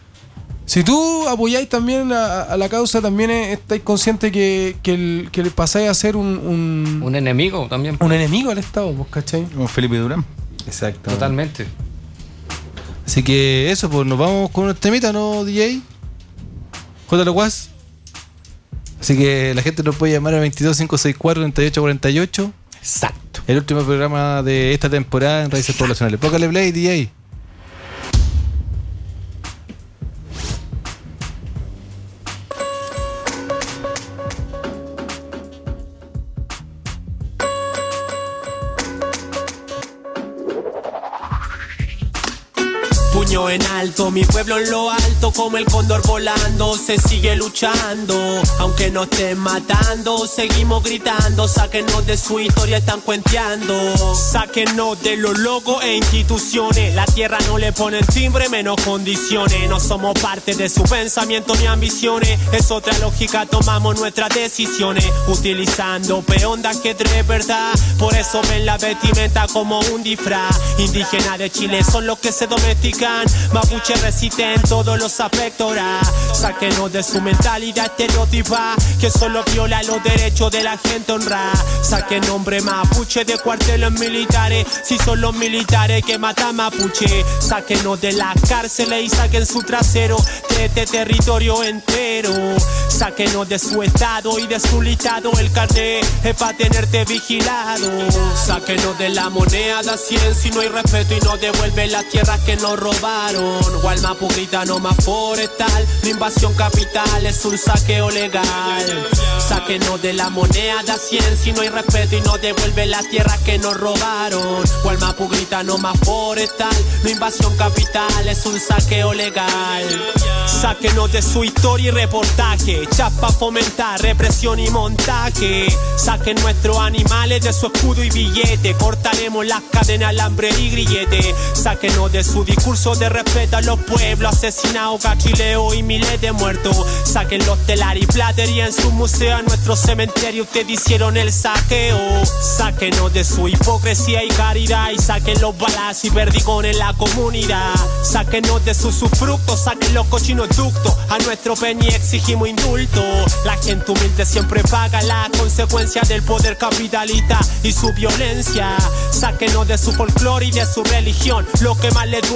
si tú apoyáis también a, a la causa, también eh, estáis conscientes que, que, el, que le pasáis a ser un, un,
Un enemigo también.
un enemigo al Estado, pues, ¿cachai?
Como Felipe Durán.
Exacto.
Totalmente.
Así que eso, pues nos vamos con un temita, ¿no, D J? J. Loguas. Así que la gente nos puede llamar al veintidós cinco sesenta y cuatro treinta y ocho cuarenta y ocho.
Exacto.
El último programa de esta temporada en Raíces Poblacionales. Póngale play, D J.
Puño en alto, mi pueblo en lo alto, como el cóndor volando, se sigue luchando. Aunque nos estén matando, seguimos gritando. Sáquenos de su historia, están cuenteando. Sáquenos de los logos e instituciones. La tierra no le ponen timbre, menos condiciones. No somos parte de su pensamiento ni ambiciones. Es otra lógica, tomamos nuestras decisiones. Utilizando peondas que de verdad. Por eso ven la vestimenta como un disfraz. Indígenas de Chile son los que se domestican. Mapuche resiste en todos los aspectos. Sáquenos de su mentalidad estereotipa, que solo viola los derechos de la gente honrada. Saquen nombre mapuche de cuarteles militares, si son los militares que matan mapuche. Sáquenos de las cárceles y saquen su trasero de este territorio entero. Sáquenos de su estado y de su listado. El carnet es para tenerte vigilado. Sáquenos de la moneda de cien si no hay respeto y nos devuelven las tierras que nos robaron. Gualmapu grita no más forestal. La invasión capital es un saqueo legal. Sáquenos de la moneda de cien si no hay respeto y nos devuelven las tierras que nos robaron. Gualmapu grita no más forestal. La invasión capital es un saqueo legal. Sáquenos de su historia y reportaje. Chapa fomentar represión y montaje. Saquen nuestros animales de su escudo y billete. Cortaremos las cadenas, alambre y grillete. Sáquenos de su discurso de respeto a los pueblos asesinados, cachileo y miles de muertos. Saquen los telar y platería en su museo. A nuestro cementerio ustedes hicieron el saqueo. Sáquenos de su hipocresía y caridad. Y saquen los balas y perdigones en la comunidad. Sáquenos de sus sufructos. Saquen los cochinos ductos. A nuestro peñi exigimos indulto. La gente humilde siempre paga la consecuencia del poder capitalista y su violencia. Sáquenos de su folclore y de su religión. Lo que más les duele es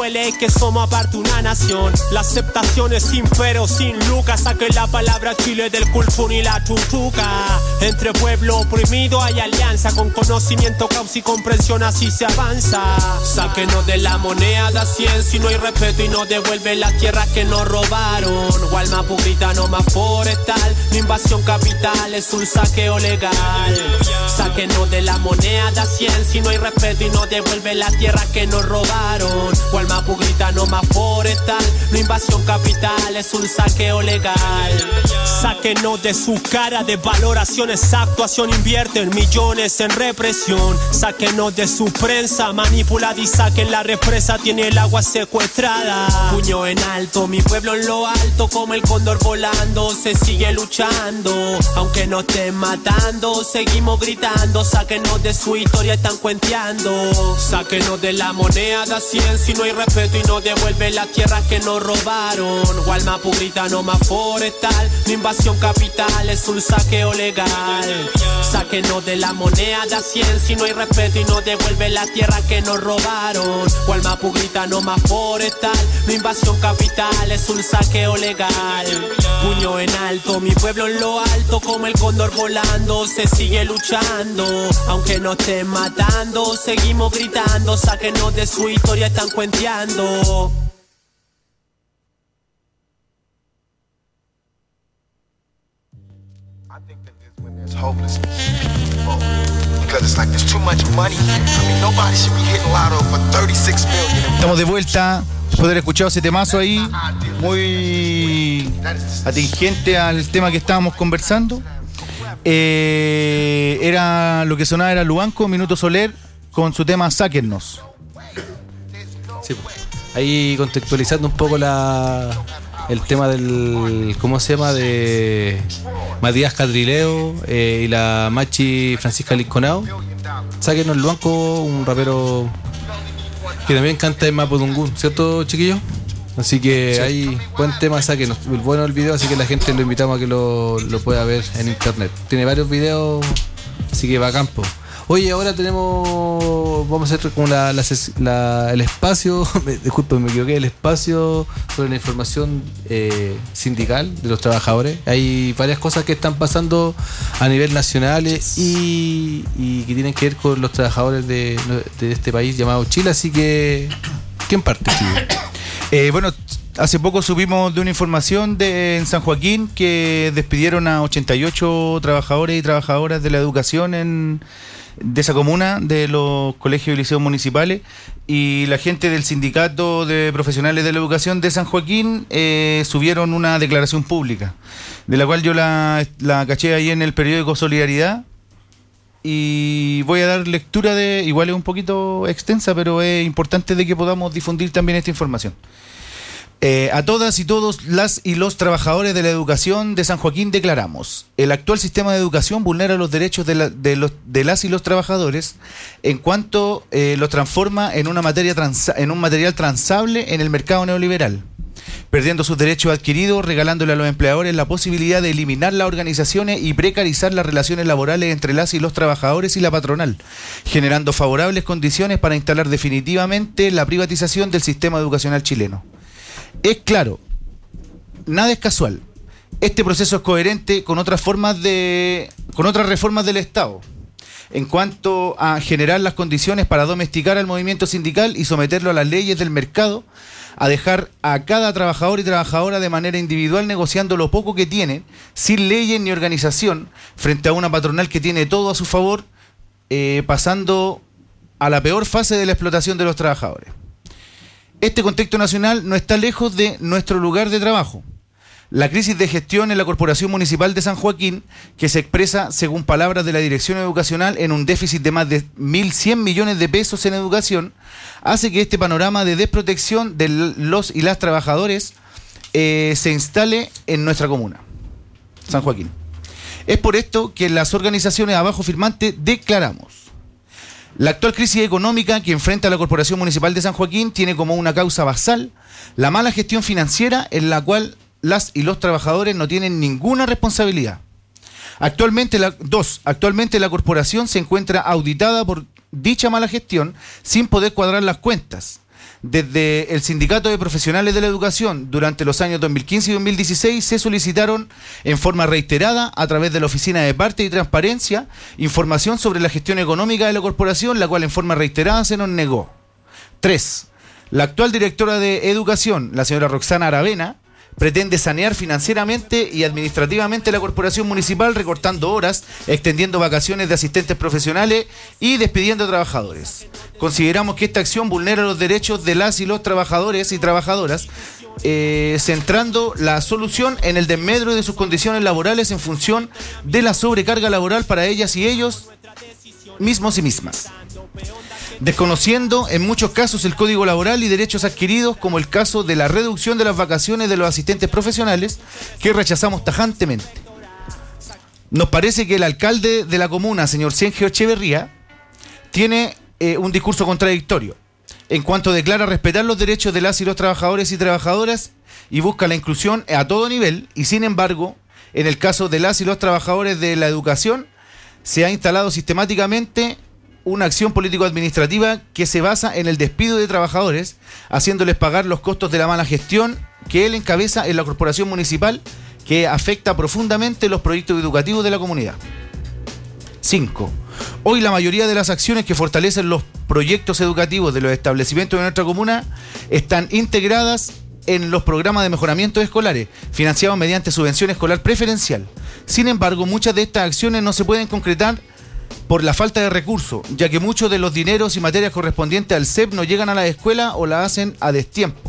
que somos aparte una nación. La aceptación es sin pero, sin lucas. Saquen la palabra Chile del culfún y la chuchuca. Entre pueblo oprimido hay alianza. Con conocimiento, causa y comprensión así se avanza. Sáquenos de la moneda de cien si no hay respeto y no devuelve la tierra que nos robaron. Gualmapu grita no más forestal. La invasión capital es un saqueo legal. Sáquenos de la moneda de cien si no hay respeto y no devuelve la tierra que nos robaron. Gualmapu grita no más forestal. La invasión capital es un saqueo legal. Sáquenos de su cara de valoraciones. Actuación invierten millones en represión. Sáquenos de su prensa manipulada y saquen la represa. Tiene el agua secuestrada. Puño en alto, mi pueblo en lo alto. Como el cóndor volando, se sigue luchando. Aunque nos estén matando, seguimos gritando. Sáquenos de su historia, están cuenteando. Sáquenos de la moneda de cien si no hay respeto y no devuelve la tierra que nos robaron. Gualmapu grita no más forestal. La invasión capital es un saqueo legal. Sáquenos de la moneda de cien si no hay respeto y no devuelve la tierra que nos robaron. Gualmapu grita no más forestal. La invasión capital es un saqueo legal. Puño en alto, mi pueblo en lo alto. Como el cóndor volando, se sigue luchando. Aunque nos estén matando, seguimos gritando. Sáquenos de su historia, están cuenteando.
It's hopeless because it's like there's too much money here. I mean, nobody should be hitting lotto for thirty-six million.
Estamos de vuelta. Después de haber escuchado ese temazo ahí, muy atingente al tema que estábamos conversando. Eh, era lo que sonaba era Luanco, Minuto Soler, con su tema Sáquennos.
Sí, ahí contextualizando un poco la el tema del, ¿cómo se llama? De Matías Catrileo eh, y la Machi Francisca Lisconao. Sáquenos el Luanco, un rapero que también canta en Mapudungún, ¿cierto, chiquillos? Así que sí. Hay buen tema, sáquenos. Bueno el video, así que la gente lo invitamos a que lo, lo pueda ver en internet. Tiene varios videos, así que va a campo. Oye, ahora tenemos, vamos a hacer como la, la, la, el espacio, disculpen, me equivoqué, el espacio sobre la información eh, sindical de los trabajadores. Hay varias cosas que están pasando a nivel nacional y, y que tienen que ver con los trabajadores de, de este país llamado Chile, así que, ¿quién parte, Chile?
Eh, bueno, hace poco subimos de una información de en San Joaquín que despidieron a ochenta y ocho trabajadores y trabajadoras de la educación en de esa comuna, de los colegios y liceos municipales, y la gente del sindicato de profesionales de la educación de San Joaquín eh, subieron una declaración pública, de la cual yo la, la caché ahí en el periódico Solidaridad, y voy a dar lectura de, igual es un poquito extensa, pero es importante de que podamos difundir también esta información. Eh, a todas y todos las y los trabajadores de la educación de San Joaquín declaramos: el actual sistema de educación vulnera los derechos de, la, de, los, de las y los trabajadores en cuanto eh, los transforma en una materia trans, en un material transable en el mercado neoliberal, perdiendo sus derechos adquiridos, regalándole a los empleadores la posibilidad de eliminar las organizaciones y precarizar las relaciones laborales entre las y los trabajadores y la patronal, generando favorables condiciones para instalar definitivamente la privatización del sistema educacional chileno. Es claro, nada es casual. Este proceso es coherente con otras formas de, con otras reformas del Estado, en cuanto a generar las condiciones para domesticar al movimiento sindical y someterlo a las leyes del mercado, a dejar a cada trabajador y trabajadora de manera individual negociando lo poco que tiene, sin leyes ni organización, frente a una patronal que tiene todo a su favor, eh, pasando a la peor fase de la explotación de los trabajadores. Este contexto nacional no está lejos de nuestro lugar de trabajo. La crisis de gestión en la Corporación Municipal de San Joaquín, que se expresa, según palabras de la Dirección Educacional, en un déficit de más de mil cien millones de pesos en educación, hace que este panorama de desprotección de los y las trabajadores eh, se instale en nuestra comuna, San Joaquín. Es por esto que las organizaciones abajo firmantes declaramos: la actual crisis económica que enfrenta la Corporación Municipal de San Joaquín tiene como una causa basal la mala gestión financiera en la cual las y los trabajadores no tienen ninguna responsabilidad. Actualmente la, dos, actualmente la corporación se encuentra auditada por dicha mala gestión sin poder cuadrar las cuentas. Desde el Sindicato de Profesionales de la Educación, durante los años dos mil quince y dos mil dieciséis, se solicitaron en forma reiterada, a través de la Oficina de Parte y Transparencia, información sobre la gestión económica de la corporación, la cual en forma reiterada se nos negó. Tres. La actual directora de Educación, la señora Roxana Aravena, pretende sanear financieramente y administrativamente la corporación municipal, recortando horas, extendiendo vacaciones de asistentes profesionales y despidiendo trabajadores. Consideramos que esta acción vulnera los derechos de las y los trabajadores y trabajadoras, eh, centrando la solución en el desmedro de sus condiciones laborales en función de la sobrecarga laboral para ellas y ellos mismos y mismas, desconociendo en muchos casos el código laboral y derechos adquiridos, como el caso de la reducción de las vacaciones de los asistentes profesionales, que rechazamos tajantemente. Nos parece que el alcalde de la comuna, señor Sergio Echeverría, tiene eh, un discurso contradictorio en cuanto declara respetar los derechos de las y los trabajadores y trabajadoras y busca la inclusión a todo nivel, y sin embargo, en el caso de las y los trabajadores de la educación, se ha instalado sistemáticamente una acción político-administrativa que se basa en el despido de trabajadores, haciéndoles pagar los costos de la mala gestión que él encabeza en la corporación municipal, que afecta profundamente los proyectos educativos de la comunidad. cinco. Hoy la mayoría de las acciones que fortalecen los proyectos educativos de los establecimientos de nuestra comuna están integradas en los programas de mejoramiento escolares, financiados mediante subvención escolar preferencial. Sin embargo, muchas de estas acciones no se pueden concretar por la falta de recursos, ya que muchos de los dineros y materias correspondientes al C E P no llegan a la escuela o la hacen a destiempo,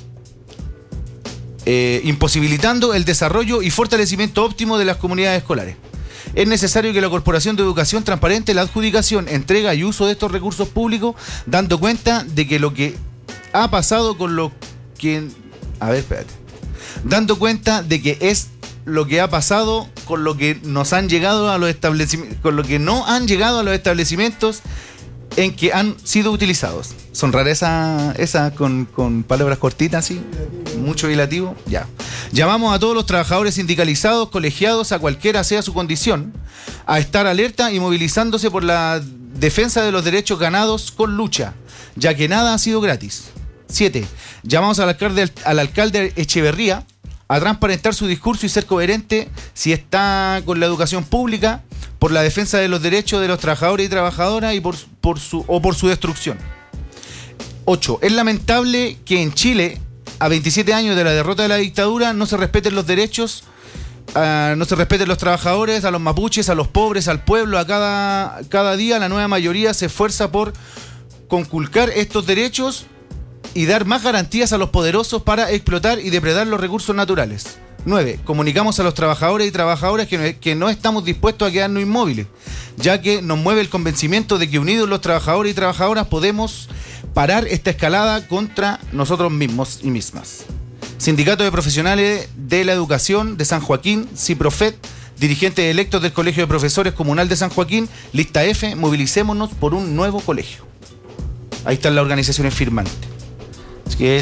eh, imposibilitando el desarrollo y fortalecimiento óptimo de las comunidades escolares. Es necesario que la Corporación de Educación transparente la adjudicación, entrega y uso de estos recursos públicos, dando cuenta de que lo que ha pasado con lo que... A ver, espérate. Dando cuenta de que es lo que ha pasado con lo que nos han llegado a los establecimientos, con lo que no han llegado a los establecimientos en que han sido utilizados. Son raras esas esa con, con palabras cortitas, así, mucho dilativo. Ya. Llamamos a todos los trabajadores sindicalizados, colegiados, a cualquiera sea su condición, a estar alerta y movilizándose por la defensa de los derechos ganados con lucha, ya que nada ha sido gratis. siete. Llamamos al alcalde, al alcalde Echeverría a transparentar su discurso y ser coherente si está con la educación pública, por la defensa de los derechos de los trabajadores y trabajadoras y por, por su, o por su destrucción. ocho. Es lamentable que en Chile, a veintisiete años de la derrota de la dictadura, no se respeten los derechos, uh, no se respeten los trabajadores, a los mapuches, a los pobres, al pueblo. A cada, cada día la nueva mayoría se esfuerza por conculcar estos derechos y dar más garantías a los poderosos para explotar y depredar los recursos naturales. nueve. Comunicamos a los trabajadores y trabajadoras que no, que no estamos dispuestos a quedarnos inmóviles, ya que nos mueve el convencimiento de que unidos los trabajadores y trabajadoras podemos parar esta escalada contra nosotros mismos y mismas. Sindicato de Profesionales de la Educación de San Joaquín, CIPROFED, dirigentes electos del Colegio de Profesores Comunal de San Joaquín, lista F, movilicémonos por un nuevo colegio. Ahí están las organizaciones firmantes. Es que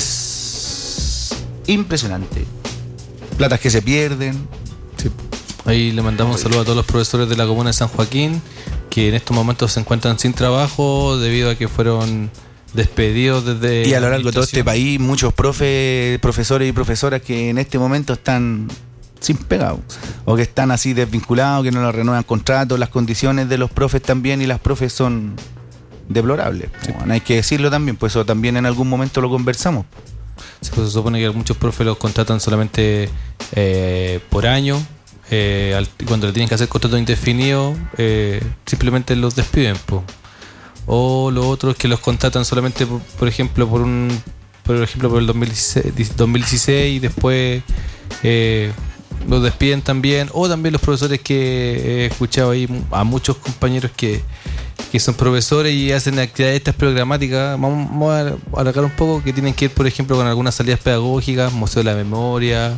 es impresionante. Platas que se pierden.
Sí. Ahí le mandamos un saludo a todos los profesores de la comuna de San Joaquín, que en estos momentos se encuentran sin trabajo debido a que fueron despedidos desde...
Y a lo largo de todo este país, muchos profes, profesores y profesoras que en este momento están sin pegado, o que están así desvinculados, que no les renuevan contratos. Las condiciones de los profes también y las profes son deplorables. Sí. Bueno, hay que decirlo también, pues eso también en algún momento lo conversamos.
Sí, pues se supone que muchos profes los contratan solamente eh, por año, eh, al, cuando le tienen que hacer contrato indefinido, eh, simplemente los despiden, pues. O lo otro es que los contratan solamente, por, por ejemplo, por un por ejemplo por el dos mil dieciséis y después eh, los despiden también. O también los profesores que he escuchado ahí a muchos compañeros que que son profesores y hacen actividades estas programáticas, vamos, vamos a alargar un poco, que tienen que ir, por ejemplo, con algunas salidas pedagógicas, Museo de la Memoria,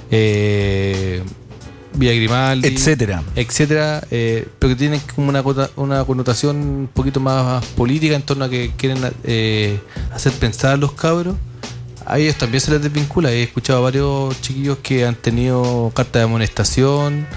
eh, Vía Grimaldi,
etcétera,
etcétera, eh, pero que tienen como una, una connotación un poquito más política en torno a que quieren eh, hacer pensar a los cabros. A ellos también se les desvincula. He escuchado a varios chiquillos que han tenido cartas de amonestación, que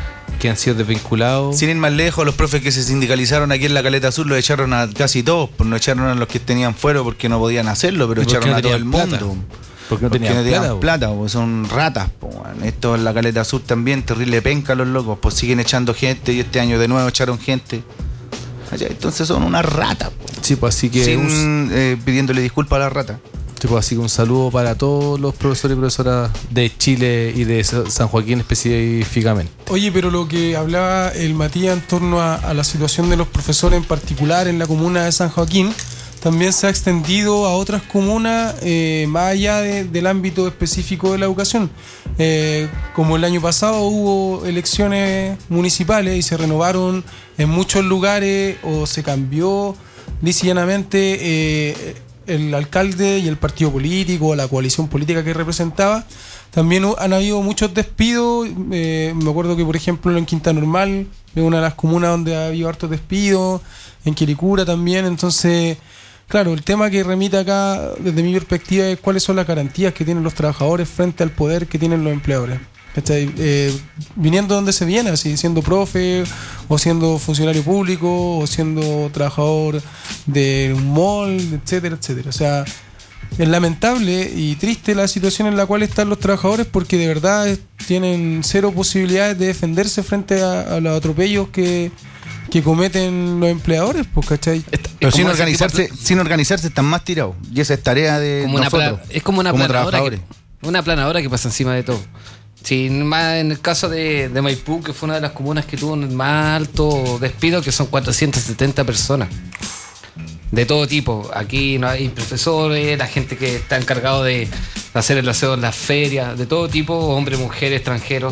que han sido desvinculados.
Sin ir más lejos, los profes que se sindicalizaron aquí en la Caleta Sur los echaron a casi todos, pues no echaron a los que tenían fuero porque no podían hacerlo, pero echaron
no
a todo el
plata?
mundo.
Porque no
porque
tenían
no tenían
plata,
plata, pues son ratas. Pues, bueno. Esto en la Caleta Sur también, terrible penca los locos, pues siguen echando gente y este año de nuevo echaron gente. Allá, entonces son unas ratas. Pues.
Sí, pues así que
Sin,
un,
eh, pidiéndole disculpas a las ratas.
sí, pues así que un saludo para todos los profesores y profesoras de Chile y de San Joaquín específicamente.
Oye, pero lo que hablaba el Matías en torno a, a la situación de los profesores en particular en la comuna de San Joaquín, también se ha extendido a otras comunas eh, más allá de, del ámbito específico de la educación. Eh, como el año pasado hubo elecciones municipales y se renovaron en muchos lugares o se cambió lisa y llanamente eh, el alcalde y el partido político, la coalición política que representaba. También han habido muchos despidos. Eh, me acuerdo que, por ejemplo, en Quinta Normal es una de las comunas donde ha habido hartos despidos, en Quilicura también. Entonces, claro, el tema que remite acá, desde mi perspectiva, es cuáles son las garantías que tienen los trabajadores frente al poder que tienen los empleadores. Eh, viniendo de donde se viene, así siendo profe, o siendo funcionario público, o siendo trabajador de un mall, etcétera, etcétera. O sea, es lamentable y triste la situación en la cual están los trabajadores, porque de verdad es, tienen cero posibilidades de defenderse frente a, a los atropellos que, que cometen los empleadores, pues, ¿cachai?
Pero sin organizarse, de... sin organizarse están más tirados. Y esa es tarea de
como
nosotros.
Una es como una
como
planadora que, una planadora que pasa encima de todo. Sí, más en el caso de, de Maipú, que fue una de las comunas que tuvo el más alto despido, que son cuatrocientas setenta personas. De todo tipo. Aquí no hay profesores, la gente que está encargado de hacer el aseo en las ferias, de todo tipo, hombres, mujeres, extranjeros.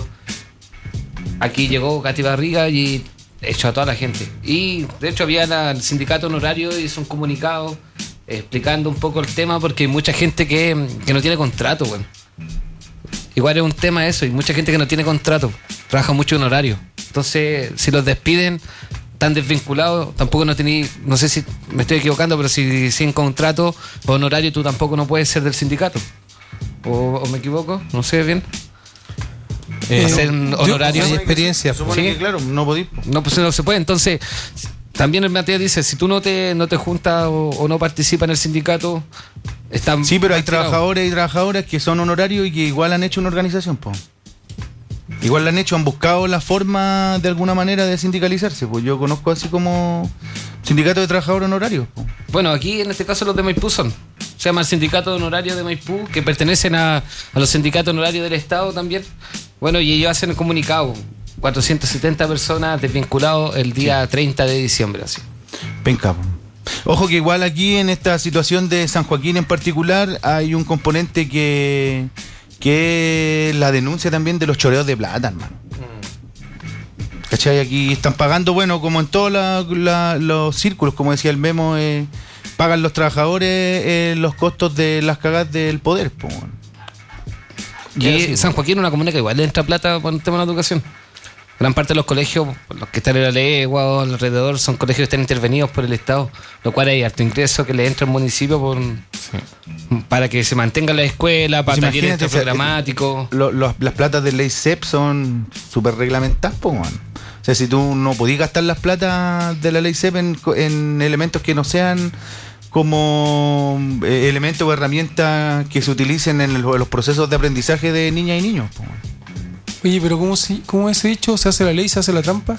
Aquí llegó Katy Barriga y echó a toda la gente. Y de hecho había la, el sindicato honorario, hizo un comunicado eh, explicando un poco el tema, porque hay mucha gente que, que no tiene contrato, bueno. Igual es un tema eso, y mucha gente que no tiene contrato, trabaja mucho en horario. Entonces, si los despiden, están desvinculados, tampoco no tení, no sé si me estoy equivocando, pero si sin contrato o honorario, tú tampoco no puedes ser del sindicato. ¿O, o me equivoco? No sé bien.
Eh,
ser honorario.
Hay experiencia.
Supone
¿Sí?
que, claro, no podís.
No, pues no se puede. Entonces, también el Matías dice, si tú no te, no te juntas o, o no participas en el sindicato, están...
Sí, pero hay
tirados.
trabajadores y trabajadoras que son honorarios y que igual han hecho una organización, po. Igual la han hecho, han buscado la forma de alguna manera de sindicalizarse, pues yo conozco así como sindicato de trabajadores honorarios, po.
Bueno, aquí en este caso los de Maipú son, se llama el sindicato de honorarios de Maipú, que pertenecen a, a los sindicatos honorarios del Estado también. Bueno, y ellos hacen el comunicado, cuatrocientas setenta personas desvinculados el día sí. treinta de diciembre, así.
Venga, ojo que igual aquí en esta situación de San Joaquín en particular hay un componente que que es la denuncia también de los choreos de plata, hermano. Mm. ¿Cachai? Aquí están pagando, bueno, como en todos la, la, los círculos, como decía el Memo, eh, pagan los trabajadores eh, los costos de las cagas del poder, po.
Y así, San Joaquín es una comuna que igual le entra plata por el tema de la educación. Gran parte de los colegios, los que están en la legua o alrededor, son colegios que están intervenidos por el Estado, lo cual hay harto ingreso que le entra al municipio por, sí. para que se mantenga la escuela, para pues talleres programáticos.
Lo, lo, las platas de ley C E P son súper reglamentadas, po, man. O sea, si tú no podías gastar las platas de la ley C E P en, en elementos que no sean como eh, elementos o herramientas que se utilicen en, el, en los procesos de aprendizaje de niñas y niños, po, man.
Oye, pero ¿cómo, si, cómo ese dicho? ¿Se hace la ley, se hace la trampa?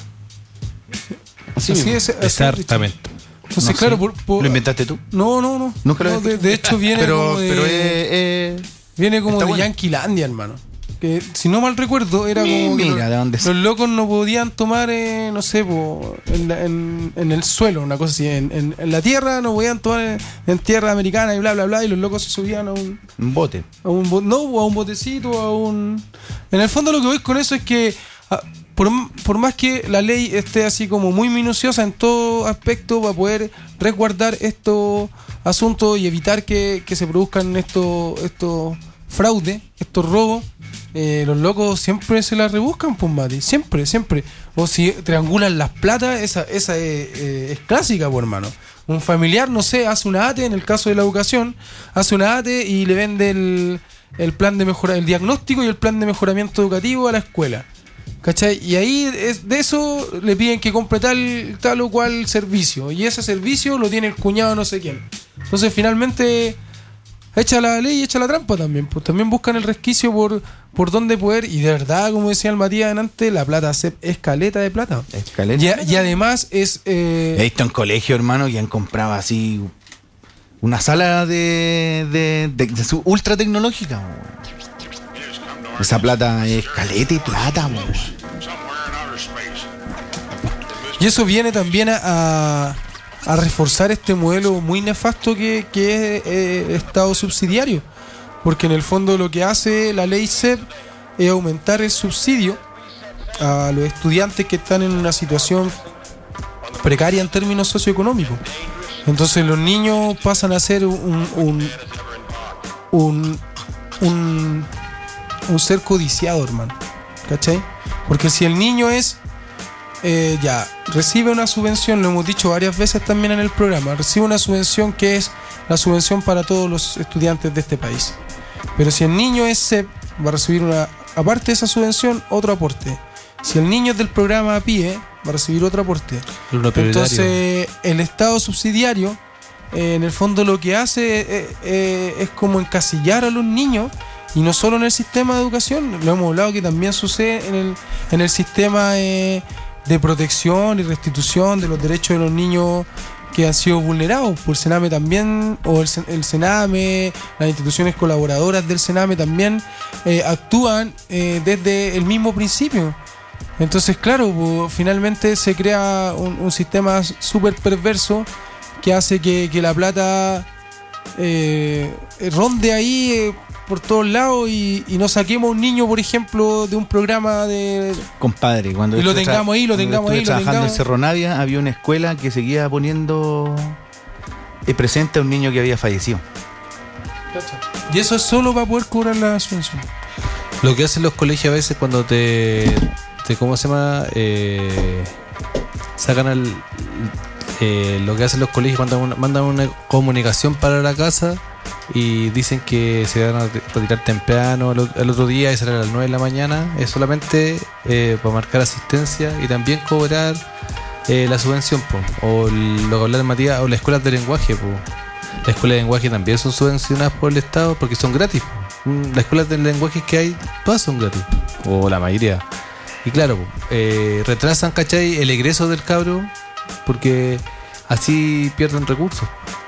Así, así es. Exactamente.
Entonces,
no,
claro,
sí.
por, por...
¿Lo inventaste tú?
No, no, no.
Nunca lo
no, de, de hecho, viene
pero,
como de...
Pero eh, eh,
viene como de
bueno.
Yanquilandia, hermano. Que, si no mal recuerdo, era como
mira,
que
¿de dónde
los, los locos no podían tomar, eh, no sé, po, en, la, en, en el suelo, una cosa así. En, en, en la tierra no podían tomar en, en tierra americana y bla, bla, bla. Y los locos se subían a un...
Un bote.
A un bo, no, a un botecito, a un... En el fondo lo que voy con eso es que... A, Por, por más que la ley esté así como muy minuciosa en todo aspecto para poder resguardar estos asuntos y evitar que, que se produzcan estos estos fraudes, estos robos, eh, los locos siempre se las rebuscan, pues, Mati, siempre, siempre. O si triangulan las platas, esa, esa es, eh, es clásica, pues, hermano. Un familiar, no sé, hace una A T E, en el caso de la educación, hace una A T E y le vende el, el plan de mejora, el diagnóstico y el plan de mejoramiento educativo a la escuela. ¿Cachai? Y ahí es, de eso le piden que compre tal, tal o cual servicio. Y ese servicio lo tiene el cuñado no sé quién. Entonces finalmente echa la ley y echa la trampa también. Pues también buscan el resquicio por, por dónde poder. Y de verdad, como decía el Matías antes, la plata es caleta de plata.
Escaleta.
Y, a- y además es... Eh,
He visto en colegio, hermano, que han comprado así una sala de, de, de, de su ultra tecnológica. weón. Esa plata es caleta y plata, weón.
Y eso viene también a, a, a reforzar este modelo muy nefasto que, que es eh, Estado subsidiario. Porque en el fondo lo que hace la ley C E P es aumentar el subsidio a los estudiantes que están en una situación precaria en términos socioeconómicos. Entonces los niños pasan a ser un, un, un, un, un ser codiciado, hermano. ¿Cachai? Porque si el niño es... Eh, ya, recibe una subvención, lo hemos dicho varias veces también en el programa, recibe una subvención que es la subvención para todos los estudiantes de este país. Pero si el niño es C E P, va a recibir una, aparte de esa subvención, otro aporte. Si el niño es del programa P I E, va a recibir otro aporte. Entonces, el Estado subsidiario, eh, en el fondo lo que hace eh, eh, es como encasillar a los niños. Y no solo en el sistema de educación, lo hemos hablado que también sucede en el, en el sistema eh, de protección y restitución de los derechos de los niños que han sido vulnerados por el Sename también, o el, el Sename, las instituciones colaboradoras del Sename también eh, actúan eh, desde el mismo principio. Entonces, claro, pues, finalmente se crea un, un sistema súper perverso que hace que, que la plata eh, ronde ahí eh, por todos lados y, y no saquemos a un niño, por ejemplo, de un programa de...
Compadre, cuando
Y lo
yo estuve
tengamos ahí, lo
cuando
tengamos
estuve
ahí, lo
trabajando
tengamos.
en Cerro Navia, había una escuela que seguía poniendo eh, presente a un niño que había fallecido.
Y eso es solo para poder cobrar la subvención.
Lo que hacen los colegios a veces cuando te, te ¿cómo se llama? Eh, sacan al eh, lo que hacen los colegios cuando una- mandan una comunicación para la casa y dicen que se van a retirar temprano el, o- el otro día y salen a las nueve de la mañana. Es solamente eh, para marcar asistencia y también cobrar eh, la subvención, po. O el- lo que hablaba Matías, o las escuelas de lenguaje, po. Las escuelas de lenguaje también son subvencionadas por el Estado porque son gratis. Mm, Las escuelas de lenguaje que hay, todas son gratis. O la mayoría. Y claro, eh, retrasan, ¿cachai? El egreso del cabro porque así pierden recursos.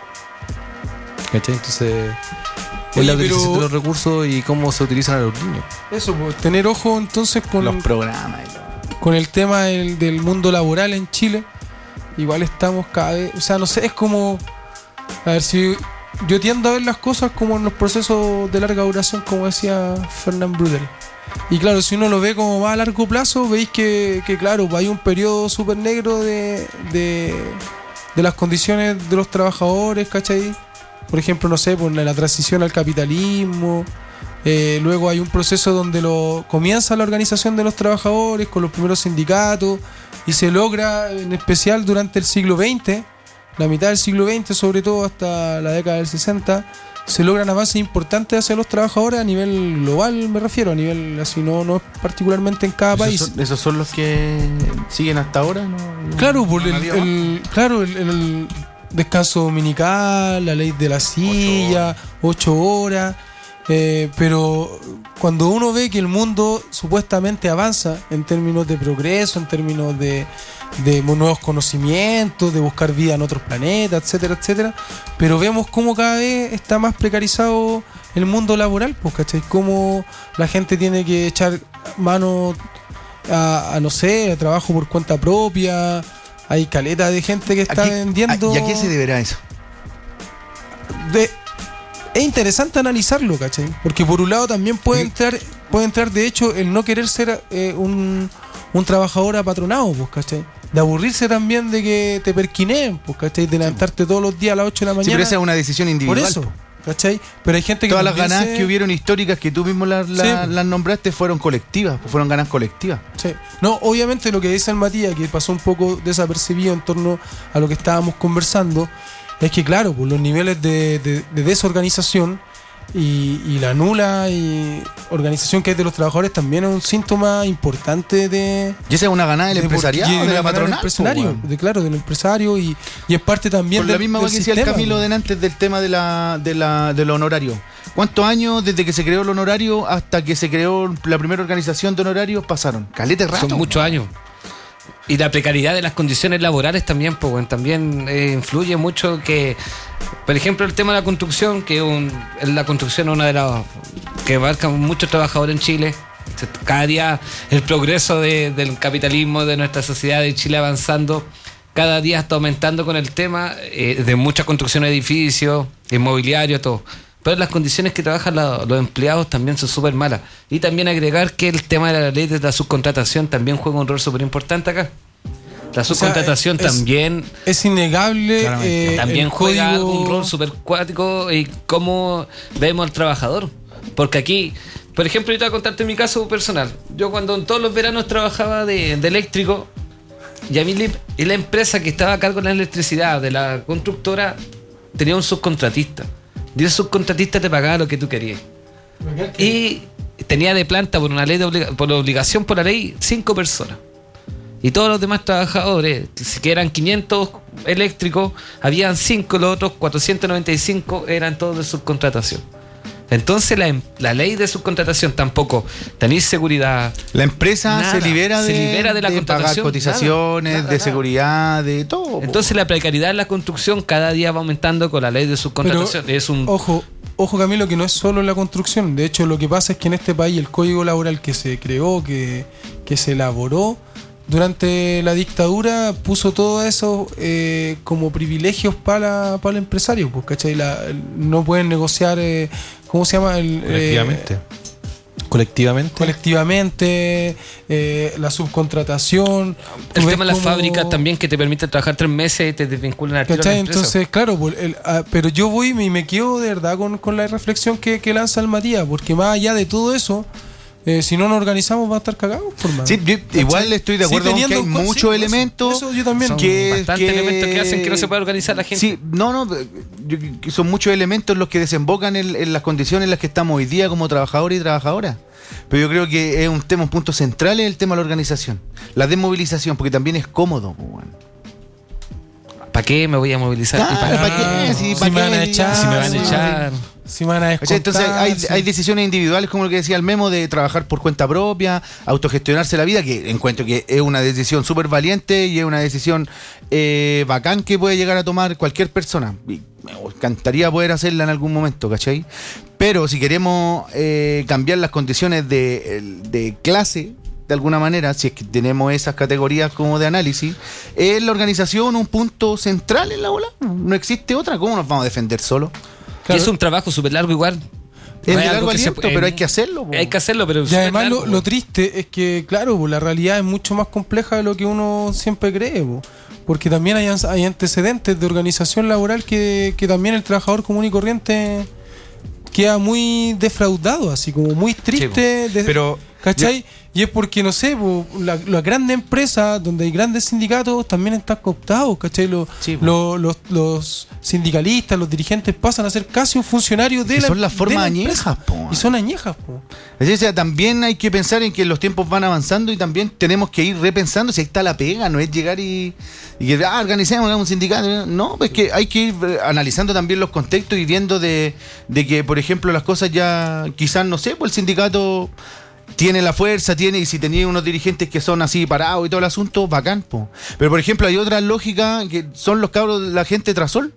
¿Cachai? Entonces, es
Oye,
la
pero-
utilización de los recursos y cómo se utilizan a los niños.
Eso, pues, tener ojo entonces con,
Los programas. y todo.
con el tema del, del mundo laboral en Chile. Igual estamos cada vez, o sea, no sé, es como, a ver si yo tiendo a ver las cosas como en los procesos de larga duración, como decía Fernand Brudel. Y claro, si uno lo ve como más a largo plazo, veis que, que claro, hay un periodo súper negro de, de, de las condiciones de los trabajadores, ¿cachai? Por ejemplo, no sé, por la transición al capitalismo. Eh, luego hay un proceso donde lo, comienza la organización de los trabajadores con los primeros sindicatos y se logra, en especial durante el siglo veinte, la mitad del siglo veinte, sobre todo hasta la década del sesenta, se logran avances importantes hacia los trabajadores a nivel global, me refiero, a nivel así, no, no particularmente en cada país.
¿Esos son, esos son los que siguen hasta ahora? ¿no?
Claro, por
¿No
el,
había
el- claro, el, el descanso dominical, la ley de la silla, ocho horas. eh, pero cuando uno ve que el mundo supuestamente avanza en términos de progreso, en términos de, de nuevos conocimientos, de buscar vida en otros planetas, etcétera, etcétera, pero vemos cómo cada vez está más precarizado el mundo laboral, pues, ¿cachai? Cómo la gente tiene que echar mano a, a, no sé, a trabajo por cuenta propia. Hay caleta de gente que está
¿A qué-
vendiendo.
a- ¿Y a qué se deberá eso?
de- es interesante analizarlo, ¿cachai? Porque por un lado también puede entrar, puede entrar de hecho el no querer ser eh, un, un trabajador apatronado, pues, ¿cachai? De aburrirse también de que te perquineen, pues, ¿cachai? De levantarte todos los días a las ocho de la
Sí,
mañana.
pero esa es una decisión
por
individual.
eso,
po.
¿cachai? Pero hay gente que
Todas las
también
ganas
se-
que hubieron históricas que tú mismo las, las-
Sí.
las nombraste fueron colectivas, pues, fueron ganas colectivas.
Sí. No, obviamente lo que dice el Matías, que pasó un poco desapercibido en torno a lo que estábamos conversando, es que claro, pues los niveles de, de- de desorganización y, y la nula y organización que hay de los trabajadores también es un síntoma importante de...
Y esa es una ganada del
de
empresariado,
por-
de,
de
la
una ganada del
patronal.
empresario,
po, weón.
de, claro, del empresario y, y es parte también
Por
del,
la misma
del
cosa que decía el
sistema,
Camilo
weón.
delante del tema de la, de la, del honorario. ¿Cuántos años desde que se creó el honorario hasta que se creó la primera organización de honorarios pasaron? Calete rato.
Son muchos años. Y la precariedad de las condiciones laborales también, pues, bueno, también eh, influye mucho que, por ejemplo, el tema de la construcción, que un, la construcción es una de las que abarca muchos trabajadores en Chile. Cada día el progreso de, del capitalismo, de nuestra sociedad de Chile avanzando, cada día está aumentando con el tema eh, de mucha construcción de edificios, inmobiliario, todo. Pero las condiciones que trabajan la, los empleados también son súper malas. Y también agregar que el tema de la ley de la subcontratación también juega un rol súper importante acá. La subcontratación
O sea, es-
también,
Es innegable. eh,
también
el
juega
código-
un rol súper cuático y cómo vemos al trabajador. Porque aquí, por ejemplo, yo te voy a contarte mi caso personal. Yo cuando en todos los veranos trabajaba de, de eléctrico, y a mí le- y la empresa que estaba a cargo de la electricidad de la constructora tenía un subcontratista. Y el subcontratista te pagaba lo que tú querías. Y tenía de planta por una ley de obliga- por obligación por la ley cinco personas. Y todos los demás trabajadores, que eran quinientos eléctricos, habían cinco, los otros cuatrocientos noventa y cinco eran todos de subcontratación. Entonces la, em- la ley de subcontratación tampoco tenéis seguridad.
La empresa
Nada.
se libera de,
Se libera de la
pagar
contratación,
cotizaciones,
nada, nada,
de
nada.
seguridad, de todo. po.
Entonces la precariedad en la construcción cada día va aumentando con la ley de subcontratación.
Pero,
es un
Ojo, ojo Camilo, que no es solo la construcción. De hecho, lo que pasa es que en este país el código laboral que se creó, que, que se elaboró durante la dictadura, puso todo eso eh, como privilegios para, para el empresario. Pues, ¿cachai? La- no pueden negociar, eh, ¿cómo se llama? El, eh,
Colectivamente. Colectivamente.
colectivamente, eh, la subcontratación. Tú
el
ves
tema de las
cómo-
fábricas también, que te permiten trabajar tres meses y te desvinculan al tiro a la
¿Cachai?
empresa.
Entonces, claro, pues, el- ah, pero yo voy y me quedo de verdad con, con la reflexión que, que lanza el Matías, porque más allá de todo eso, eh, si no nos organizamos va a estar cagados, por mano.
Sí, yo igual estoy de
Sí,
acuerdo con que
teniendo
hay
en cuenta-
muchos
sí, eso-
elementos
eso yo también.
Son
que,
bastantes
que-
elementos que hacen que no se pueda organizar la gente.
Sí, no, no, yo- que son muchos elementos los que desembocan en, en las condiciones en las que estamos hoy día como trabajadores y trabajadoras. Pero yo creo que es un tema, un punto central es el tema de la organización, la desmovilización, porque también es cómodo. Pues, bueno.
¿Para qué me voy a movilizar?
Ah,
¿Y para
¿para qué?
Si
Sí,
me
¿para
van
qué?
a echar,
Si me van a
sí.
echar.
Si me van a
O sea,
descontar,
entonces hay,
sí.
hay decisiones individuales, como lo que decía el Memo, de trabajar por cuenta propia, autogestionarse la vida, que encuentro que es una decisión súper valiente y es una decisión eh, bacán que puede llegar a tomar cualquier persona. Y me encantaría poder hacerla en algún momento, ¿cachai? Pero si queremos eh, cambiar las condiciones de, de clase, de alguna manera, si es que tenemos esas categorías como de análisis, es la organización un punto central en la bola. No existe otra. ¿Cómo nos vamos a defender solos?
Y es un trabajo súper largo igual.
Es
No
de
algo
largo
que se-
aliento, pero hay que hacerlo. po.
Hay que hacerlo, pero
Y
súper
además
largo,
lo, lo
po.
triste es que, claro, pues, la realidad es mucho más compleja de lo que uno siempre cree, pues, porque también hay, hay antecedentes de organización laboral que, que también el trabajador común y corriente queda muy defraudado, así como muy triste. de-
Pero
¿Cachai? Y es porque, no sé, po, la- las grandes empresas donde hay grandes sindicatos también están cooptados, ¿cachai? Los,
Sí, po.
los, los, los sindicalistas, los dirigentes pasan a ser casi un funcionario de
Que
la
son las
de
formas
la empresa.
añejas, po.
Y son añejas, po.
O sea, también hay que pensar en que los tiempos van avanzando y también tenemos que ir repensando si ahí está la pega, no es llegar y, y que ah, organicemos, hagamos un sindicato. No, pues que hay que ir eh, analizando también los contextos y viendo de, de que, por ejemplo, las cosas ya quizás, no sé, pues el sindicato tiene la fuerza, tiene, y si tenía unos dirigentes que son así parados y todo el asunto, bacán, po. Pero por ejemplo hay otra lógica que son los cabros de la gente trasol.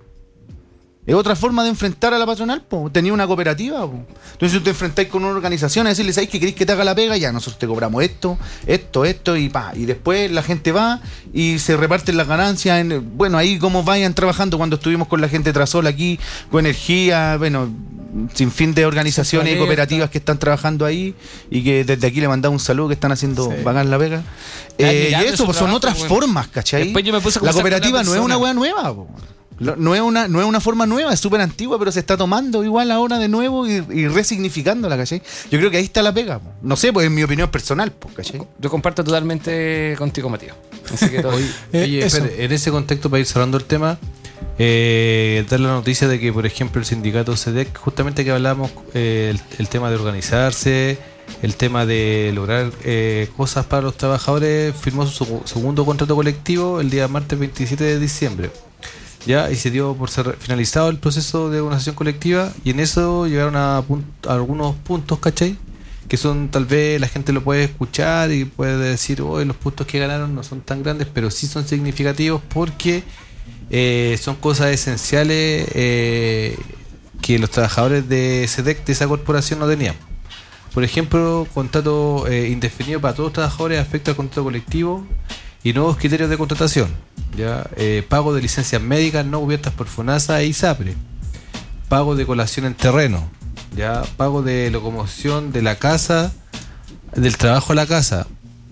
Es otra forma de enfrentar a la patronal, po. Tenía una cooperativa, po. Entonces te enfrentáis con una organización a decirle, ¿sabes qué queréis que te haga la pega? Ya, nosotros te cobramos esto, esto, esto y pa. Y después la gente va y se reparten las ganancias en, bueno, ahí como vayan trabajando cuando estuvimos con la gente Trasol aquí, con energía, bueno, sin fin de organizaciones y
Alerta.
cooperativas que están trabajando ahí y que desde aquí le mandamos un saludo, que están haciendo
Sí.
bacán la pega.
Ya,
Eh,
ya,
y
de
eso,
su
pues son
trabajo,
otras
bueno.
formas, ¿cachai?
Después yo me puse a
La
conversar con
cooperativa
una
no es una
persona.
hueá nueva, po. Lo- No es, una, no es una forma nueva, es súper antigua, pero se está tomando igual ahora de nuevo y, y resignificándola, ¿cachai? Yo creo que ahí está la pega, po. No sé, pues es mi opinión personal, po, ¿cachai?
Yo comparto totalmente contigo, Matías. Así que todo.
Oye,
Eh,
oye,
eso.
espere, en ese contexto, para ir cerrando el tema, Eh, dar la noticia de que, por ejemplo, el sindicato S E D E C, justamente que hablamos, eh, el, el tema de organizarse, el tema de lograr eh, cosas para los trabajadores, firmó su segundo contrato colectivo el día martes veintisiete de diciembre. Ya, y se dio por ser finalizado el proceso de organización colectiva, y en eso llegaron a, punt- a algunos puntos, ¿cachai? Que son, tal vez la gente lo puede escuchar y puede decir, oh, los puntos que ganaron no son tan grandes, pero sí son significativos porque eh, son cosas esenciales eh, que los trabajadores de S E D E C, de esa corporación, no tenían. Por ejemplo, contrato eh, indefinido para todos los trabajadores afecta al contrato colectivo y nuevos criterios de contratación. Ya, eh, pago de licencias médicas no cubiertas por FONASA e ISAPRE, pago de colación en terreno, ya, pago de locomoción de la casa, del trabajo a la casa,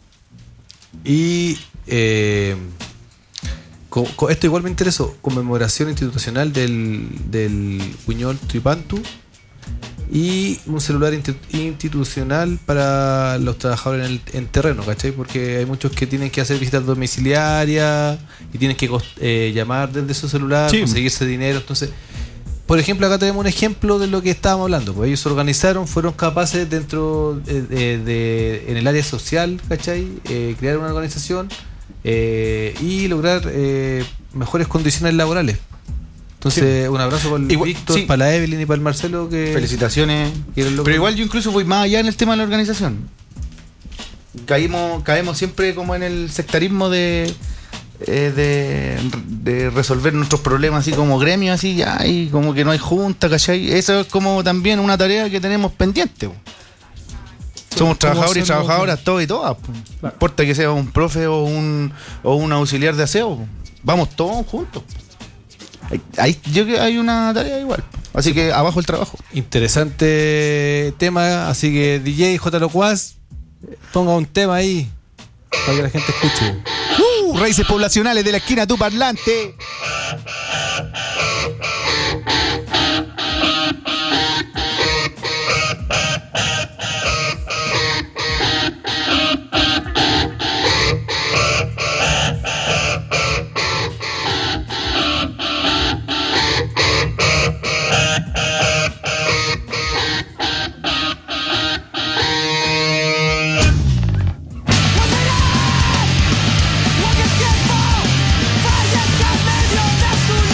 y eh, co- co- esto igual me interesó, conmemoración institucional del, del Puñol Tripantu, y un celular insti- institucional para los trabajadores en, el, en terreno, ¿cachai? Porque hay muchos que tienen que hacer visitas domiciliarias y tienen que eh, llamar desde su celular, sí, conseguirse dinero. Entonces, por ejemplo, acá tenemos un ejemplo de lo que estábamos hablando. Pues ellos se organizaron, fueron capaces dentro de, de, de en el área social, ¿cachai? Eh, crear una organización eh, y lograr eh, mejores condiciones laborales. Entonces, sí, un abrazo para el igual, Víctor, sí, para la Evelyn y para el Marcelo. Que
felicitaciones. Pero igual yo incluso voy más allá en el tema de la organización. Caímos, caemos siempre como en el sectarismo de, eh, de, de resolver nuestros problemas así como gremio, así ya, y como que no hay junta, ¿cachai? Eso es como también una tarea que tenemos pendiente. Sí, somos trabajadores y trabajadoras, todos y todas. Claro. No importa que sea un profe o un, o un auxiliar de aseo. Vamos todos juntos. Ahí, yo creo que hay una tarea igual. Así que abajo el trabajo.
Interesante tema. Así que D J J. Locuaz, ponga un tema ahí para que la gente escuche.
Uh, Raíces poblacionales de la esquina tu parlante.
Lo que tiempo, falles que en medio de su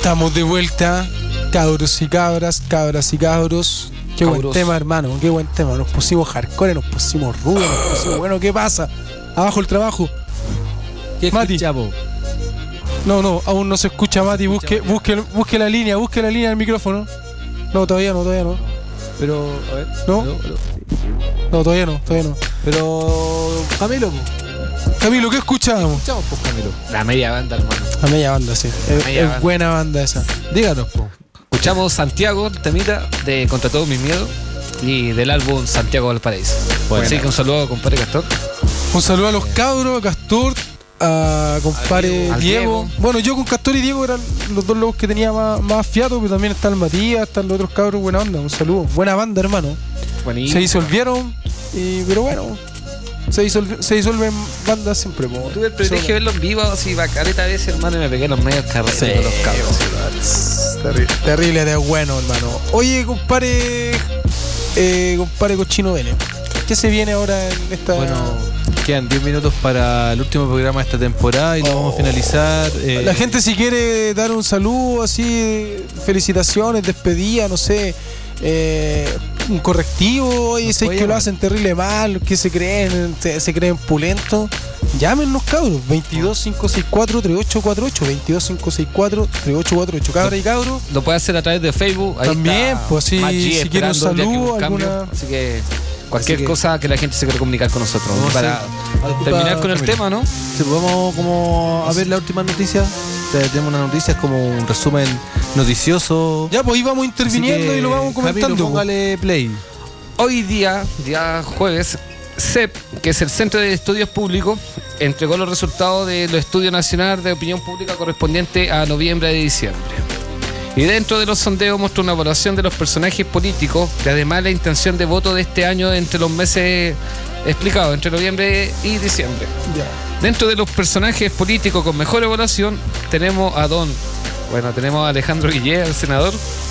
Estamos de vuelta, cabros y cabras, cabras y cabros. Qué
Cabros.
buen tema, hermano, qué buen tema. Nos pusimos hardcore, nos pusimos rudos, nos pusimos... Bueno, ¿qué pasa? Abajo el trabajo.
¿Qué
Mati.
escuchamos?
No, no, aún no se escucha, Mati. Busque, busque, busque la línea, busque la línea del micrófono. No, todavía no, todavía no.
Pero, a ver.
¿No?
Aló, aló.
No, todavía no, todavía no.
Pero, Camilo, po.
Camilo, ¿qué escuchábamos?
escuchamos, pues, Camilo.
La media banda, hermano.
A media banda, sí. Es,
media
es
banda.
buena banda esa.
Díganos, po.
Escuchamos Santiago, el temita de Contra Todos Mis Miedos y del álbum Santiago Valparaíso.
Buena.
Así que un saludo, compadre Castor.
Un saludo a los cabros, a Castor, a compadre
Al
Diego.
Diego.
Bueno, yo con Castor y Diego eran los dos lobos que tenía más, más fiato, pero también está el Matías, están los otros cabros, buena onda, un saludo. Buena banda, hermano.
Buenísimo.
Se disolvieron, y, pero bueno, se, disolve, se disuelven bandas siempre. Po.
Tuve el privilegio de verlo en vivo, así bacareta a veces, hermano, y me pegué los medios carretes de los cabros.
Terrible, terrible de bueno, hermano. Oye, compadre, eh, compadre Cochino Vene, ¿qué se viene ahora en esta...?
Bueno, quedan diez minutos para el último programa de esta temporada y lo
Oh.
vamos a finalizar. eh,
La gente si quiere dar un saludo, así, felicitaciones, despedida, no sé, eh, un correctivo, oye, sé
puede
que lo
llamar.
hacen terrible mal, que se creen, se, se creen pulentos, llámenos cabros, veintidós cinco sesenta y cuatro treinta y ocho cuarenta y ocho, veintidós cinco sesenta y cuatro treinta y ocho cuarenta y ocho, cabra y cabros.
Lo puede hacer a través de Facebook. Ahí
También,
está
pues, si-
Maggi
si quiere un
esperando el día que
saludo,
un cambio.
alguna-
Así que cualquier
Así que-
cosa que la gente se quiera comunicar con nosotros.
Vamos a
para
hacer-
terminar con el
Camilo.
tema, ¿no?
Si vamos como a ver la última noticia. Te- Tenemos una noticia, es como un resumen noticioso.
Ya, pues íbamos interviniendo
Así que,
y lo vamos comentando.
Camilo, póngale play.
Hoy día, día jueves, C E P, que es el Centro de Estudios Públicos, entregó los resultados de los estudios nacionales de opinión pública correspondiente a noviembre y diciembre. Y dentro de los sondeos muestra una evaluación de los personajes políticos y además la intención de voto de este año entre los meses explicados, entre noviembre y diciembre.
Ya.
Dentro de los personajes políticos con mejor evaluación tenemos a Don, bueno, tenemos a Alejandro Guillé, el senador,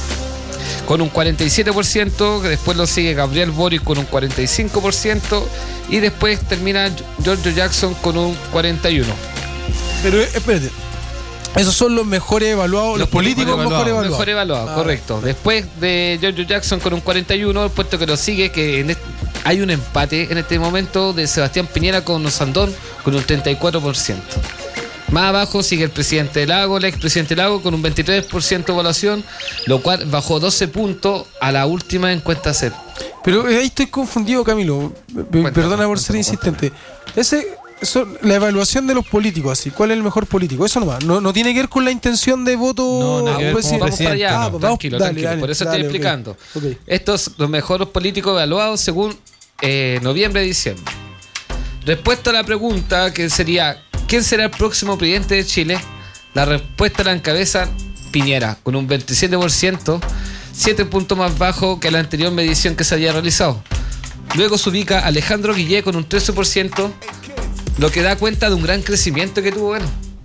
con un cuarenta y siete por ciento, que después lo sigue Gabriel Boric con un cuarenta y cinco por ciento y después termina Giorgio Jackson con un cuarenta y uno por ciento.
Pero eh, espérate, esos son los mejores evaluados, los, políticos mejor evaluados.
Mejor evaluado,
Ah,
correcto. Después de Giorgio Jackson con un cuarenta y uno, puesto que lo sigue, que en este- hay un empate en este momento de Sebastián Piñera con Sandón con un treinta y cuatro por ciento. Más abajo sigue el presidente Lago, el expresidente Lago con un veintitrés por ciento de evaluación, lo cual bajó doce puntos a la última encuesta C E P.
Pero eh, ahí estoy confundido, Camilo. P-
Cuéntame,
Perdona por ser
cuéntame,
insistente. Ese, eso, la evaluación de los políticos, así, ¿cuál es el mejor político? Eso nomás. No, no tiene que ver con la intención de voto.
No, nada que ver
pues,
con
sí.
Vamos para allá,
Ah,
no,
vamos,
tranquilo,
dale,
tranquilo.
dale,
Por eso
dale,
estoy
ok.
explicando.
Ok.
Estos los mejores políticos evaluados según eh, noviembre y diciembre. Respuesta a la pregunta que sería ¿quién será el próximo presidente de Chile? La respuesta la encabeza Piñera con un veintisiete por ciento, siete puntos más bajo que la anterior medición que se había realizado. Luego se ubica Alejandro Guillé con un trece por ciento, lo que da cuenta de un gran crecimiento que tuvo él,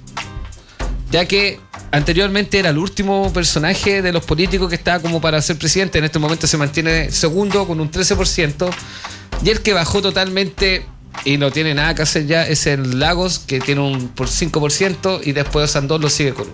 ya que anteriormente era el último personaje de los políticos que estaba como para ser presidente. En este momento se mantiene segundo con un trece por ciento, y el que bajó totalmente y no tiene nada que hacer ya es el Lagos, que tiene un por cinco por ciento, y después Sandón lo sigue con uno.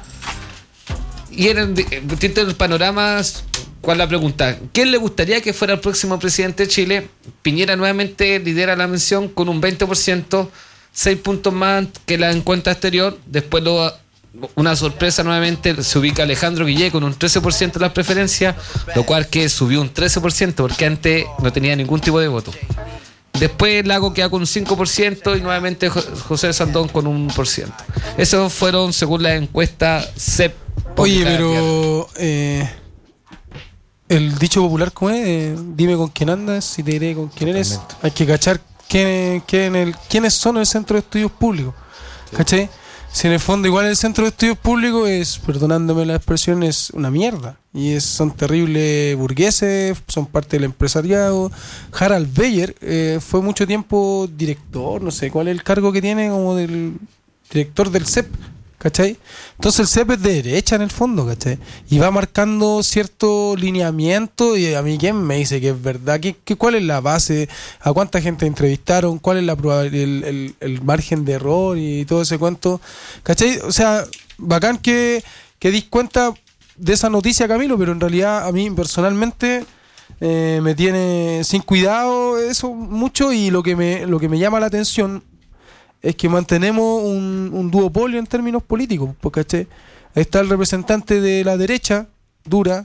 Y en el, dentro del panorama, ¿cuál es la pregunta? ¿Quién le gustaría que fuera el próximo presidente de Chile? Piñera nuevamente lidera la mención con un veinte por ciento, seis puntos más que la encuesta anterior. Después lo, una sorpresa nuevamente, se ubica Alejandro Guillé con un trece por ciento de las preferencias, lo cual que subió un trece por ciento porque antes no tenía ningún tipo de voto. Después Lago queda con un cinco por ciento y nuevamente Jo- José Sandón con un uno por ciento. Esos fueron según la encuesta C E P.
Oye,
publicada el día de hoy.
pero eh, el dicho popular, ¿cómo es? Eh, dime con quién andas y te diré con quién eres.
Totalmente.
Hay que cachar quién, quién el, quiénes son el centro de estudios públicos. ¿Cachai? Si en el fondo igual el centro de estudios públicos es, perdonándome la expresión, es una mierda. Y es, son terribles burgueses, son parte del empresariado. Harald Beyer eh, fue mucho tiempo director, no sé cuál es el cargo que tiene como del director del C E P. ¿Cachai? Entonces el C E P es de derecha en el fondo, ¿cachai? Y va marcando cierto lineamiento, y a mí quién me dice que es verdad, ¿Qué, qué, cuál es la base, a cuánta gente entrevistaron, cuál es la proba- el, el, el margen de error y todo ese cuento, ¿cachai? O sea, bacán que, que dis cuenta de esa noticia, Camilo, pero en realidad a mí personalmente eh, me tiene sin cuidado eso mucho, y lo que me, lo que me llama la atención es que mantenemos un, un duopolio en términos políticos, porque ¿cachai? Está el representante de la derecha dura,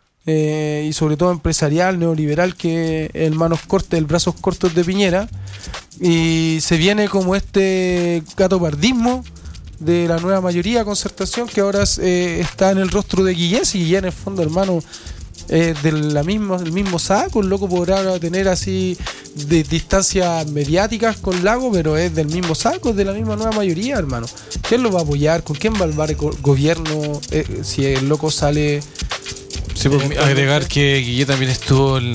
eh, y sobre todo empresarial, neoliberal, que es el manos cortas, el brazos cortos de Piñera, y se viene como este gatopardismo de la nueva mayoría, Concertación, que ahora eh, está en el rostro de Guillén, y Guillén en el fondo, hermano, eh, del la misma, el mismo saco. El loco podrá tener así de distancias mediáticas con Lago, pero es del mismo saco, es de la misma nueva mayoría, hermano. ¿Quién lo va a apoyar? ¿Con quién va a armar el go- gobierno eh, si el loco sale?
Sí, pues, agregar que Guille también estuvo en,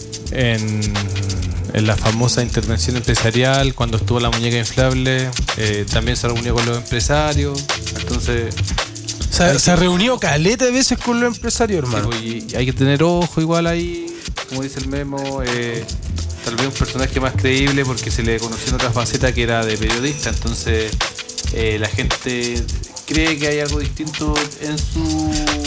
en, en la famosa intervención empresarial cuando estuvo la muñeca inflable, eh, también se reunió con los empresarios, entonces
Se, se ha reunido caleta de veces con los empresarios, hermano.
sí, pues, y hay que tener ojo igual ahí, como dice el memo, eh, tal vez un personaje más creíble porque se le conoció en otra faceta que era de periodista, entonces eh, la gente cree que hay algo distinto en su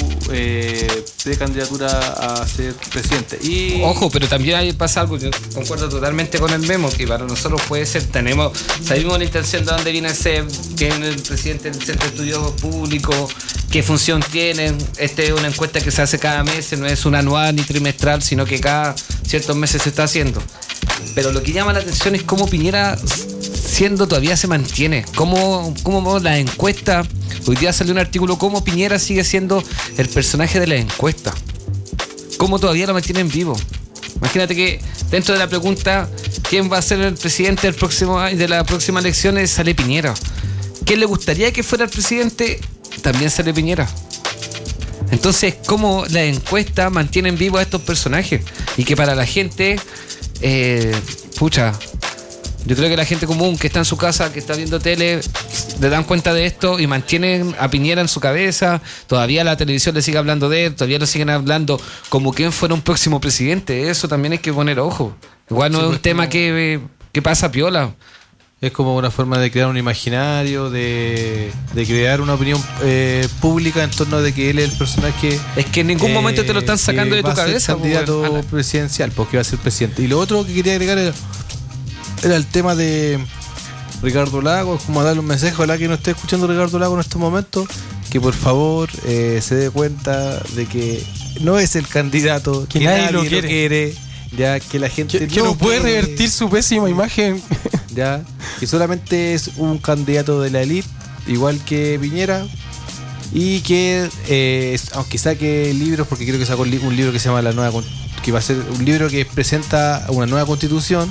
eh, precandidatura a ser presidente. Y
Ojo, pero también ahí pasa algo, yo concuerdo totalmente con el memo, que para nosotros puede ser, tenemos, sabemos la intención de dónde viene ese, que viene el presidente del Centro de Estudios Públicos, qué función tienen. Esta es una encuesta que se hace cada mes, no es una anual ni trimestral, sino que cada ciertos meses se está haciendo. Pero lo que llama la atención es cómo Piñera, siendo todavía se mantiene, cómo, cómo la encuesta, hoy día salió un artículo, cómo Piñera sigue siendo el personaje de la encuesta, cómo todavía lo mantienen vivo. Imagínate que dentro de la pregunta ¿quién va a ser el presidente del próximo año, de la próxima elección? Sale Piñera. ¿Quién le gustaría que fuera el presidente? También sale Piñera. Entonces, cómo la encuesta mantienen vivos a estos personajes, y que para la gente eh, pucha, yo creo que la gente común que está en su casa, que está viendo tele, le dan cuenta de esto y mantienen a Piñera en su cabeza. Todavía la televisión le sigue hablando de él, todavía lo siguen hablando como quien fuera un próximo presidente. Eso también hay que poner ojo. Igual no sí, es un tema como... que, que pasa piola.
Es como una forma de crear un imaginario, de, de crear una opinión eh, pública en torno de que él es el personaje.
Es que en ningún eh, momento te lo están sacando de tu cabeza.
El candidato
bueno,
presidencial, porque va a ser presidente. Y lo otro que quería agregar era, era el tema de Ricardo Lagos, como darle un mensaje a la que no esté escuchando Ricardo Lagos en estos momentos, que por favor eh, se dé cuenta de que no es el candidato,
que,
que
nadie,
nadie
lo,
lo
quiere.
quiere, ya que la gente
que, que no puede quiere, revertir su pésima imagen,
ya que solamente es un candidato de la élite, igual que Piñera, y que eh, aunque saque libros, porque creo que sacó un libro que se llama La Nueva, que va a ser un libro que presenta una nueva constitución.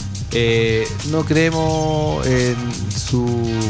Eh, no creemos en su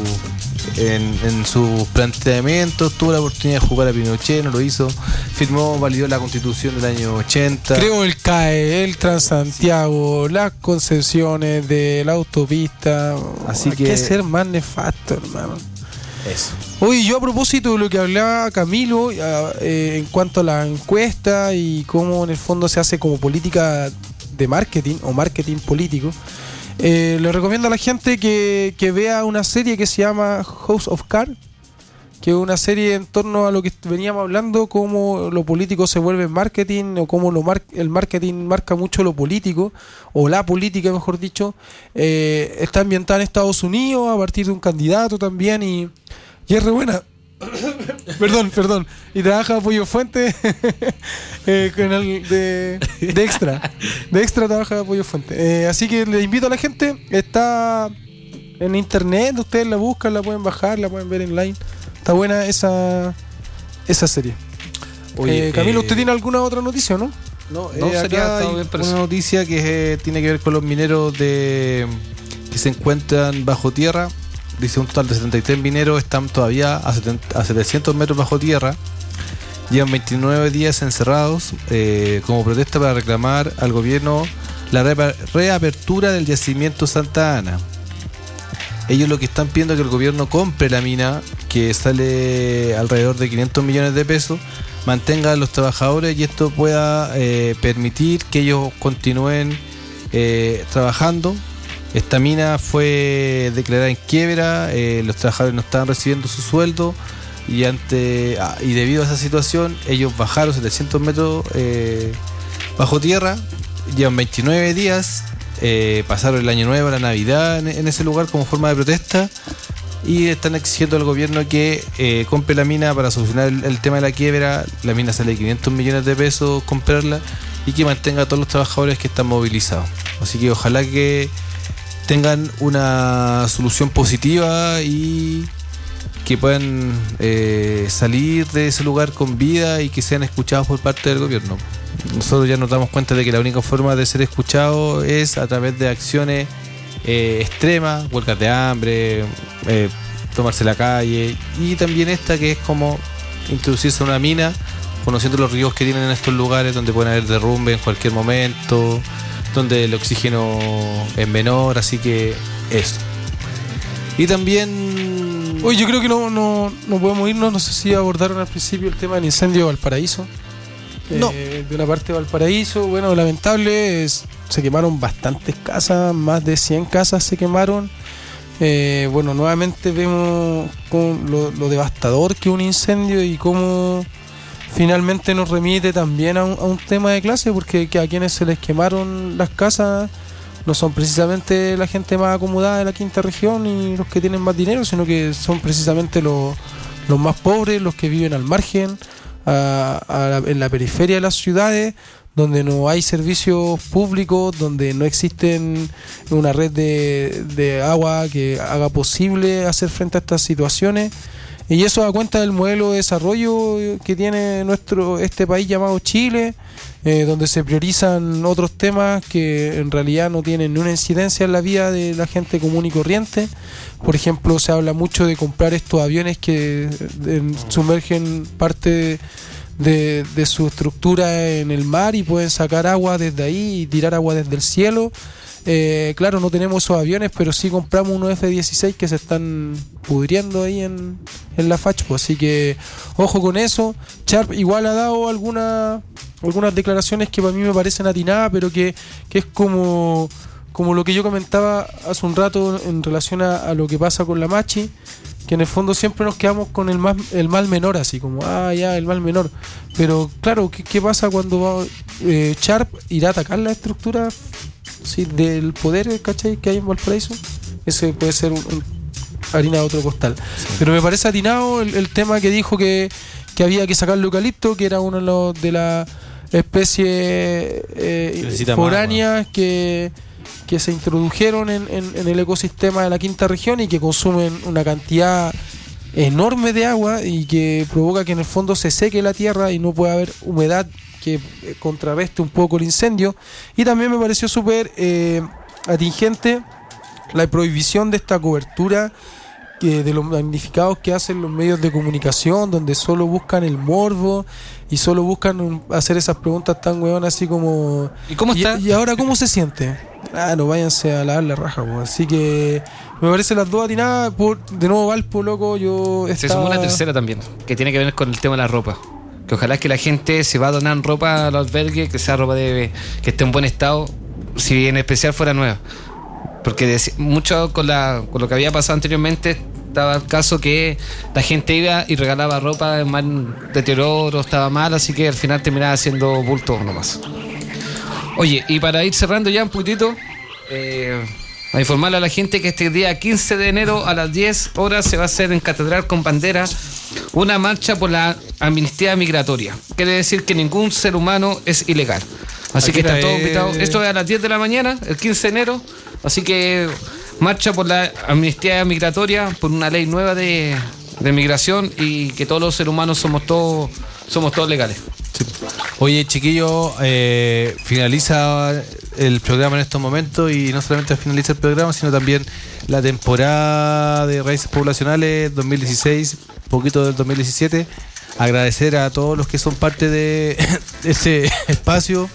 en, en sus planteamientos. Tuvo la oportunidad de jugar a Pinochet, no lo hizo. Firmó, validó la constitución del año ochenta.
Creo el C A E, el Transantiago, sí. Las concesiones de la autopista. Así hay que, que ser más nefasto, hermano.
Eso.
Oye, yo a propósito de lo que hablaba Camilo eh, en cuanto a la encuesta y cómo en el fondo se hace como política de marketing o marketing político, eh, le recomiendo a la gente que, que vea una serie que se llama House of Cards, que es una serie en torno a lo que veníamos hablando, cómo lo político se vuelve marketing, o cómo lo mar- el marketing marca mucho lo político, o la política mejor dicho. Eh, está ambientada en Estados Unidos a partir de un candidato también, y, y es re buena. perdón, perdón. Y trabaja Pollo Fuente eh, con el de, de extra. De extra trabaja Pollo Fuente. Eh, así que le invito a la gente. Está en internet, ustedes la buscan, la pueden bajar, la pueden ver online. Está buena esa esa serie. Oye, eh, Camilo, ¿usted eh, tiene alguna otra noticia, no?
No, no eh, sería acá bien, una noticia que eh, tiene que ver con los mineros de que se encuentran bajo tierra. Dice un total de setenta y tres mineros están todavía a, setenta, a setecientos metros bajo tierra. Llevan veintinueve días encerrados eh, como protesta para reclamar al gobierno la re- reapertura del yacimiento Santa Ana. Ellos lo que están pidiendo es que el gobierno compre la mina, que sale alrededor de quinientos millones de pesos, mantenga a los trabajadores y esto pueda eh, permitir que ellos continúen eh, trabajando. Esta mina fue declarada en quiebra, eh, los trabajadores no estaban recibiendo su sueldo, y ante ah, y debido a esa situación ellos bajaron setecientos metros eh, bajo tierra, llevan veintinueve días, eh, pasaron el año nuevo, la Navidad en, en ese lugar como forma de protesta, y están exigiendo al gobierno que eh, compre la mina para solucionar el, el tema de la quiebra. La mina sale quinientos millones de pesos comprarla, y que mantenga a todos los trabajadores que están movilizados. Así que ojalá que tengan una solución positiva y que puedan eh, salir de ese lugar con vida y que sean escuchados por parte del gobierno. Nosotros ya nos damos cuenta de que la única forma de ser escuchado es a través de acciones eh, extremas, huelgas de hambre, eh, tomarse la calle, y también esta que es como introducirse en una mina, conociendo los riesgos que tienen en estos lugares donde pueden haber derrumbe en cualquier momento, donde el oxígeno es menor, así que eso. Y también...
Oye, yo creo que no, no, no podemos irnos, no sé si abordaron al principio el tema del incendio de Valparaíso.
No.
Eh, de una parte de Valparaíso, bueno, lamentable, es, se quemaron bastantes casas, más de cien casas se quemaron. Eh, bueno, nuevamente vemos con lo, lo devastador que es un incendio y cómo finalmente nos remite también a un, a un tema de clase, porque que a quienes se les quemaron las casas no son precisamente la gente más acomodada de la quinta región y los que tienen más dinero, sino que son precisamente los, los más pobres, los que viven al margen, a, a la, en la periferia de las ciudades, donde no hay servicios públicos, donde no existen una red de, de agua que haga posible hacer frente a estas situaciones. Y eso da cuenta del modelo de desarrollo que tiene nuestro este país llamado Chile, eh, donde se priorizan otros temas que en realidad no tienen ni una incidencia en la vida de la gente común y corriente. Por ejemplo, se habla mucho de comprar estos aviones que eh, sumergen parte de, de, de su estructura en el mar y pueden sacar agua desde ahí y tirar agua desde el cielo. Eh, claro, no tenemos esos aviones, pero sí compramos unos F dieciséis que se están pudriendo ahí en, en la F A C H, pues, así que ojo con eso. Sharp igual ha dado alguna, algunas declaraciones que para mí me parecen atinadas, pero que, que es como, como lo que yo comentaba hace un rato en relación a, a lo que pasa con la Machi, que en el fondo siempre nos quedamos con el, más, el mal menor, así como, ah, ya, el mal menor. Pero claro, ¿qué, qué pasa cuando va, eh, Sharp irá a atacar la estructura? Sí, del poder, ¿cachai? Que hay en Valparaíso. Ese puede ser un, un harina de otro costal. Sí. Pero me parece atinado el, el tema que dijo que, que había que sacar el eucalipto, que era uno de, los, de las especies eh, foráneas que, que se introdujeron en, en, en el ecosistema de la quinta región y que consumen una cantidad enorme de agua y que provoca que en el fondo se seque la tierra y no pueda haber humedad que contrarreste un poco el incendio. Y también me pareció súper eh, atingente la prohibición de esta cobertura que de los magnificados que hacen los medios de comunicación, donde solo buscan el morbo y solo buscan un, hacer esas preguntas tan huevonas así como
¿y cómo está?
¿Y, y ahora cómo se siente? Ah, no, váyanse a lavar la raja, pues. Así que me parece las dos atinadas. Por, de nuevo Valpo, loco, yo estaba...
Se sumó una tercera también, que tiene que ver con el tema de la ropa. Que ojalá que la gente se va a donar ropa al albergue, que sea ropa de que esté en buen estado, si en especial fuera nueva. Porque de, mucho con, la, con lo que había pasado anteriormente, estaba el caso que la gente iba y regalaba ropa en mal deterioro, estaba mal, así que al final terminaba haciendo bulto nomás. Oye, y para ir cerrando ya un poquitito, eh, a informarle a la gente que este día quince de enero a las diez horas se va a hacer en Catedral con Bandera una marcha por la amnistía migratoria. Quiere decir que ningún ser humano es ilegal. Así que están todos invitados. Esto es a las diez de la mañana, el quince de enero. Así que marcha por la amnistía migratoria, por una ley nueva de, de migración y que todos los seres humanos somos todos, somos todos legales.
Sí. Oye, chiquillo, eh, finaliza el programa en estos momentos y no solamente finaliza el programa, sino también la temporada de Raíces Poblacionales dos mil dieciséis, poquito del dos mil diecisiete. Agradecer a todos los que son parte de este espacio,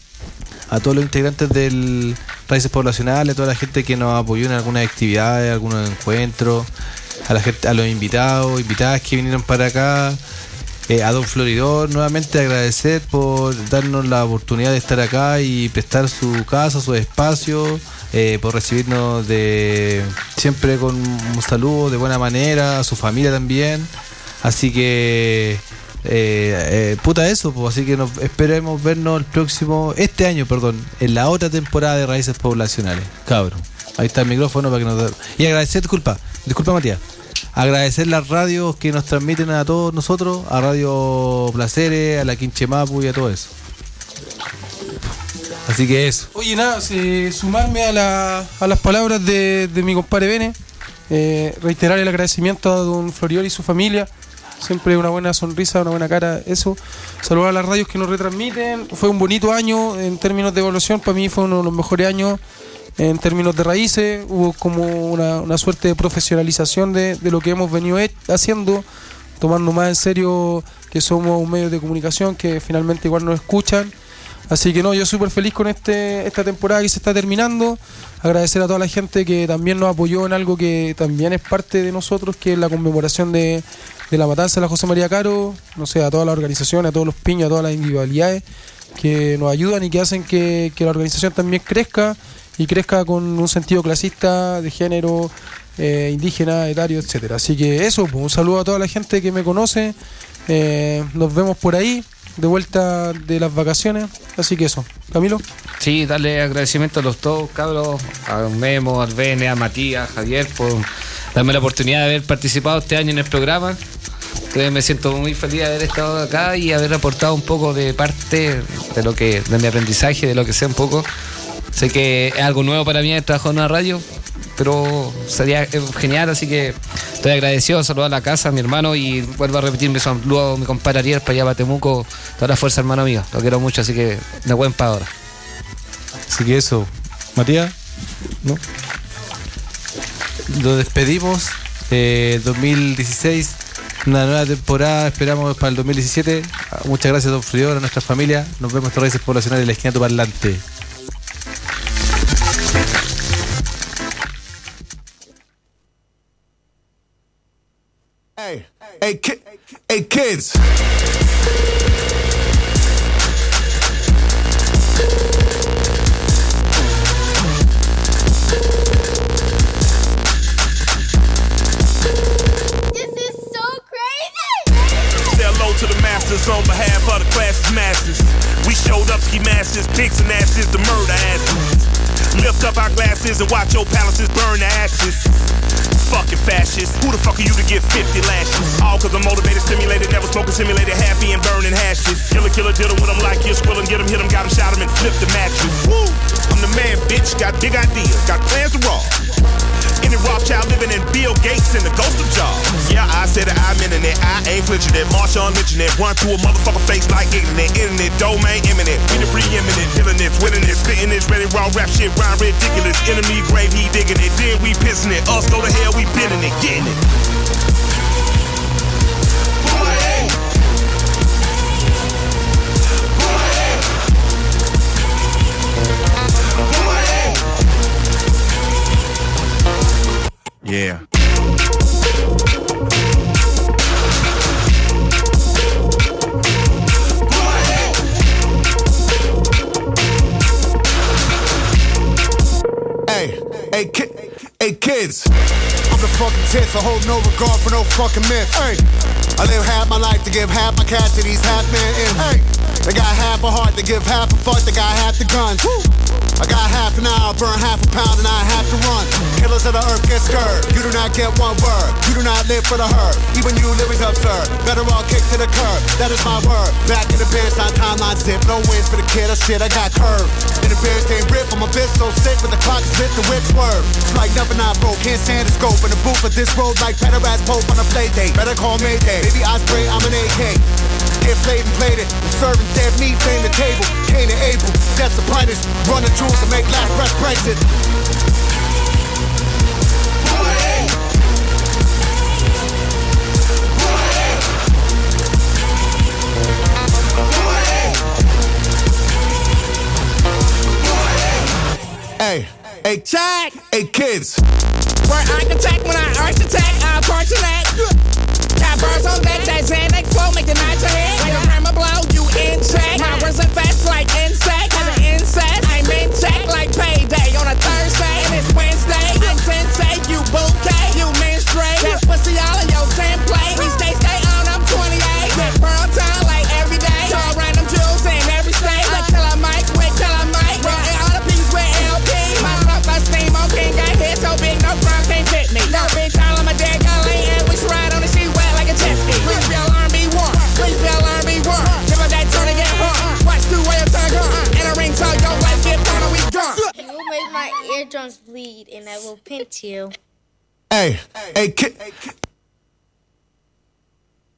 a todos los integrantes del Raíces Poblacionales, a toda la gente que nos apoyó en algunas actividades, algunos encuentros, a la gente, a los invitados, invitadas que vinieron para acá. Eh, a Don Floridor, nuevamente agradecer por darnos la oportunidad de estar acá y prestar su casa, su espacio, eh, por recibirnos de siempre con un saludo de buena manera, a su familia también, Así que eh, eh, puta eso, pues, así que nos esperemos vernos el próximo, este año, perdón, en la otra temporada de Raíces Poblacionales, cabrón. Ahí está el micrófono para que nos... Y agradecer, disculpa, disculpa Matías, agradecer las radios que nos transmiten a todos nosotros, a Radio Placeres, a la Quinchemapu y a todo eso. Así que eso.
Oye, nada, eh, sumarme a, la, a las palabras de, de mi compadre Bene, eh, reiterar el agradecimiento a don Floriol y su familia. Siempre una buena sonrisa, una buena cara, eso. Saludar a las radios que nos retransmiten. Fue un bonito año en términos de evaluación. Para mí fue uno de los mejores años en términos de raíces. Hubo como una, una suerte de profesionalización de, de lo que hemos venido haciendo, tomando más en serio que somos un medio de comunicación que finalmente igual nos escuchan. Así que no, yo súper feliz con este esta temporada que se está terminando. Agradecer a toda la gente que también nos apoyó en algo que también es parte de nosotros, que es la conmemoración de, de la matanza de la José María Caro. No sé, a todas las organizaciones, a todos los piños, a todas las individualidades que nos ayudan y que hacen que, que la organización también crezca y crezca con un sentido clasista, de género, eh, indígena, etario, etcétera. Así que eso, pues, un saludo a toda la gente que me conoce. Eh, nos vemos por ahí, de vuelta de las vacaciones. Así que eso, Camilo.
Sí, darle agradecimiento a los todos, cabros, a Memo, al Bene, a Matías, a Javier, por darme la oportunidad de haber participado este año en el programa. Entonces me siento muy feliz de haber estado acá y haber aportado un poco de parte de lo que, de mi aprendizaje, de lo que sé un poco. Sé que es algo nuevo para mí el trabajo en una radio, pero sería genial, así que estoy agradecido, saludar a la casa, a mi hermano, y vuelvo a repetir mi saludo a mi compadre Ariel para allá, para Temuco, toda la fuerza, hermano mío, lo quiero mucho, así que de buen pa' ahora.
Así que eso, Matías, ¿no? Lo despedimos, eh, dos mil dieciséis, una nueva temporada, esperamos para el dos mil diecisiete. Muchas gracias, don Frior, a nuestra familia, nos vemos en Raíces Poblacionales de la esquina de tu parlante.
Hey, hey, ki- hey, kids.
To the masters on behalf of the class's masters. We showed up ski masters, pigs and asses, the murder asses. Lift up our glasses and watch your palaces burn to ashes. Fucking fascists, who the fuck are you to get fifty lashes? All cause I'm motivated, stimulated, never smoking simulated, happy and burning hashes. Killer, killer, diddle with them like you, squill and get them, hit them, got them, shot them and flip the mattress. Woo! I'm the man, bitch, got big ideas, got plans to rob. Any Rothschild living in Bill Gates and the ghost of Jobs. Yeah, I said that I'm internet, I ain't flinching it. Marshall mentioned it, run through a motherfucker face like internet. Internet, domain imminent, we the preeminent. Killing it, winning it, spitting it, ready raw rap shit, rhyme ridiculous. Enemy grave, he digging it, then we pissing it. Us go to hell, we bending it, getting it.
Yeah. Hey, hey, ki- hey, kids. I'm the fucking tits. I hold no regard for no fucking myth. Hey, I live half my life to give half my cash to these half men in. Hey, they got half a heart to give half a fuck. They got half the guns. Woo. I got half an hour, burn half a pound, and I have to run. Killers of the earth get scared. You do not get one word. You do not live for the herd. Even you live is absurd. Better all kick to the curb. That is my word. Back in the bench, time timeline zip. No wins for the kid. Oh shit, I got curved. In the bench, they rip. I'm a bitch so sick with the clock spit, the whip swerve. It's like nothing I broke. Can't stand the scope in the booth of this road like pederast pope on a play date. Better call Mayday. Baby, I spray. I'm an A K. Get played and played it. I'm serving dead meat, flame the table. Cain and Abel, that's the brightest. Run the jewels to make last breath breaks it. Hey, hey, check, hey kids.
Where I can take when I urge attack, I approach your neck. Got birds on deck, that Xanax flow, make the night your head. Like a hammer blow, you in check. My words are fast like insect, as an insect. I'm in check like payday on a Thursday, and it's Wednesday. I'm sensei, you bouquet, you menstruate. That's pussy all in your template. We stay, stay on can't fit me. No bitch, all on my dead gun lane, and we should ride on the sheet wet like a jet ski. Please be R and B one, please be R and B one. Give her that turn and get hung. Watch two way of tongue gun, and a ring so your wife get pound and we gone.
You will make my eardrums bleed, and I will pinch you.
Hey, hey, kid.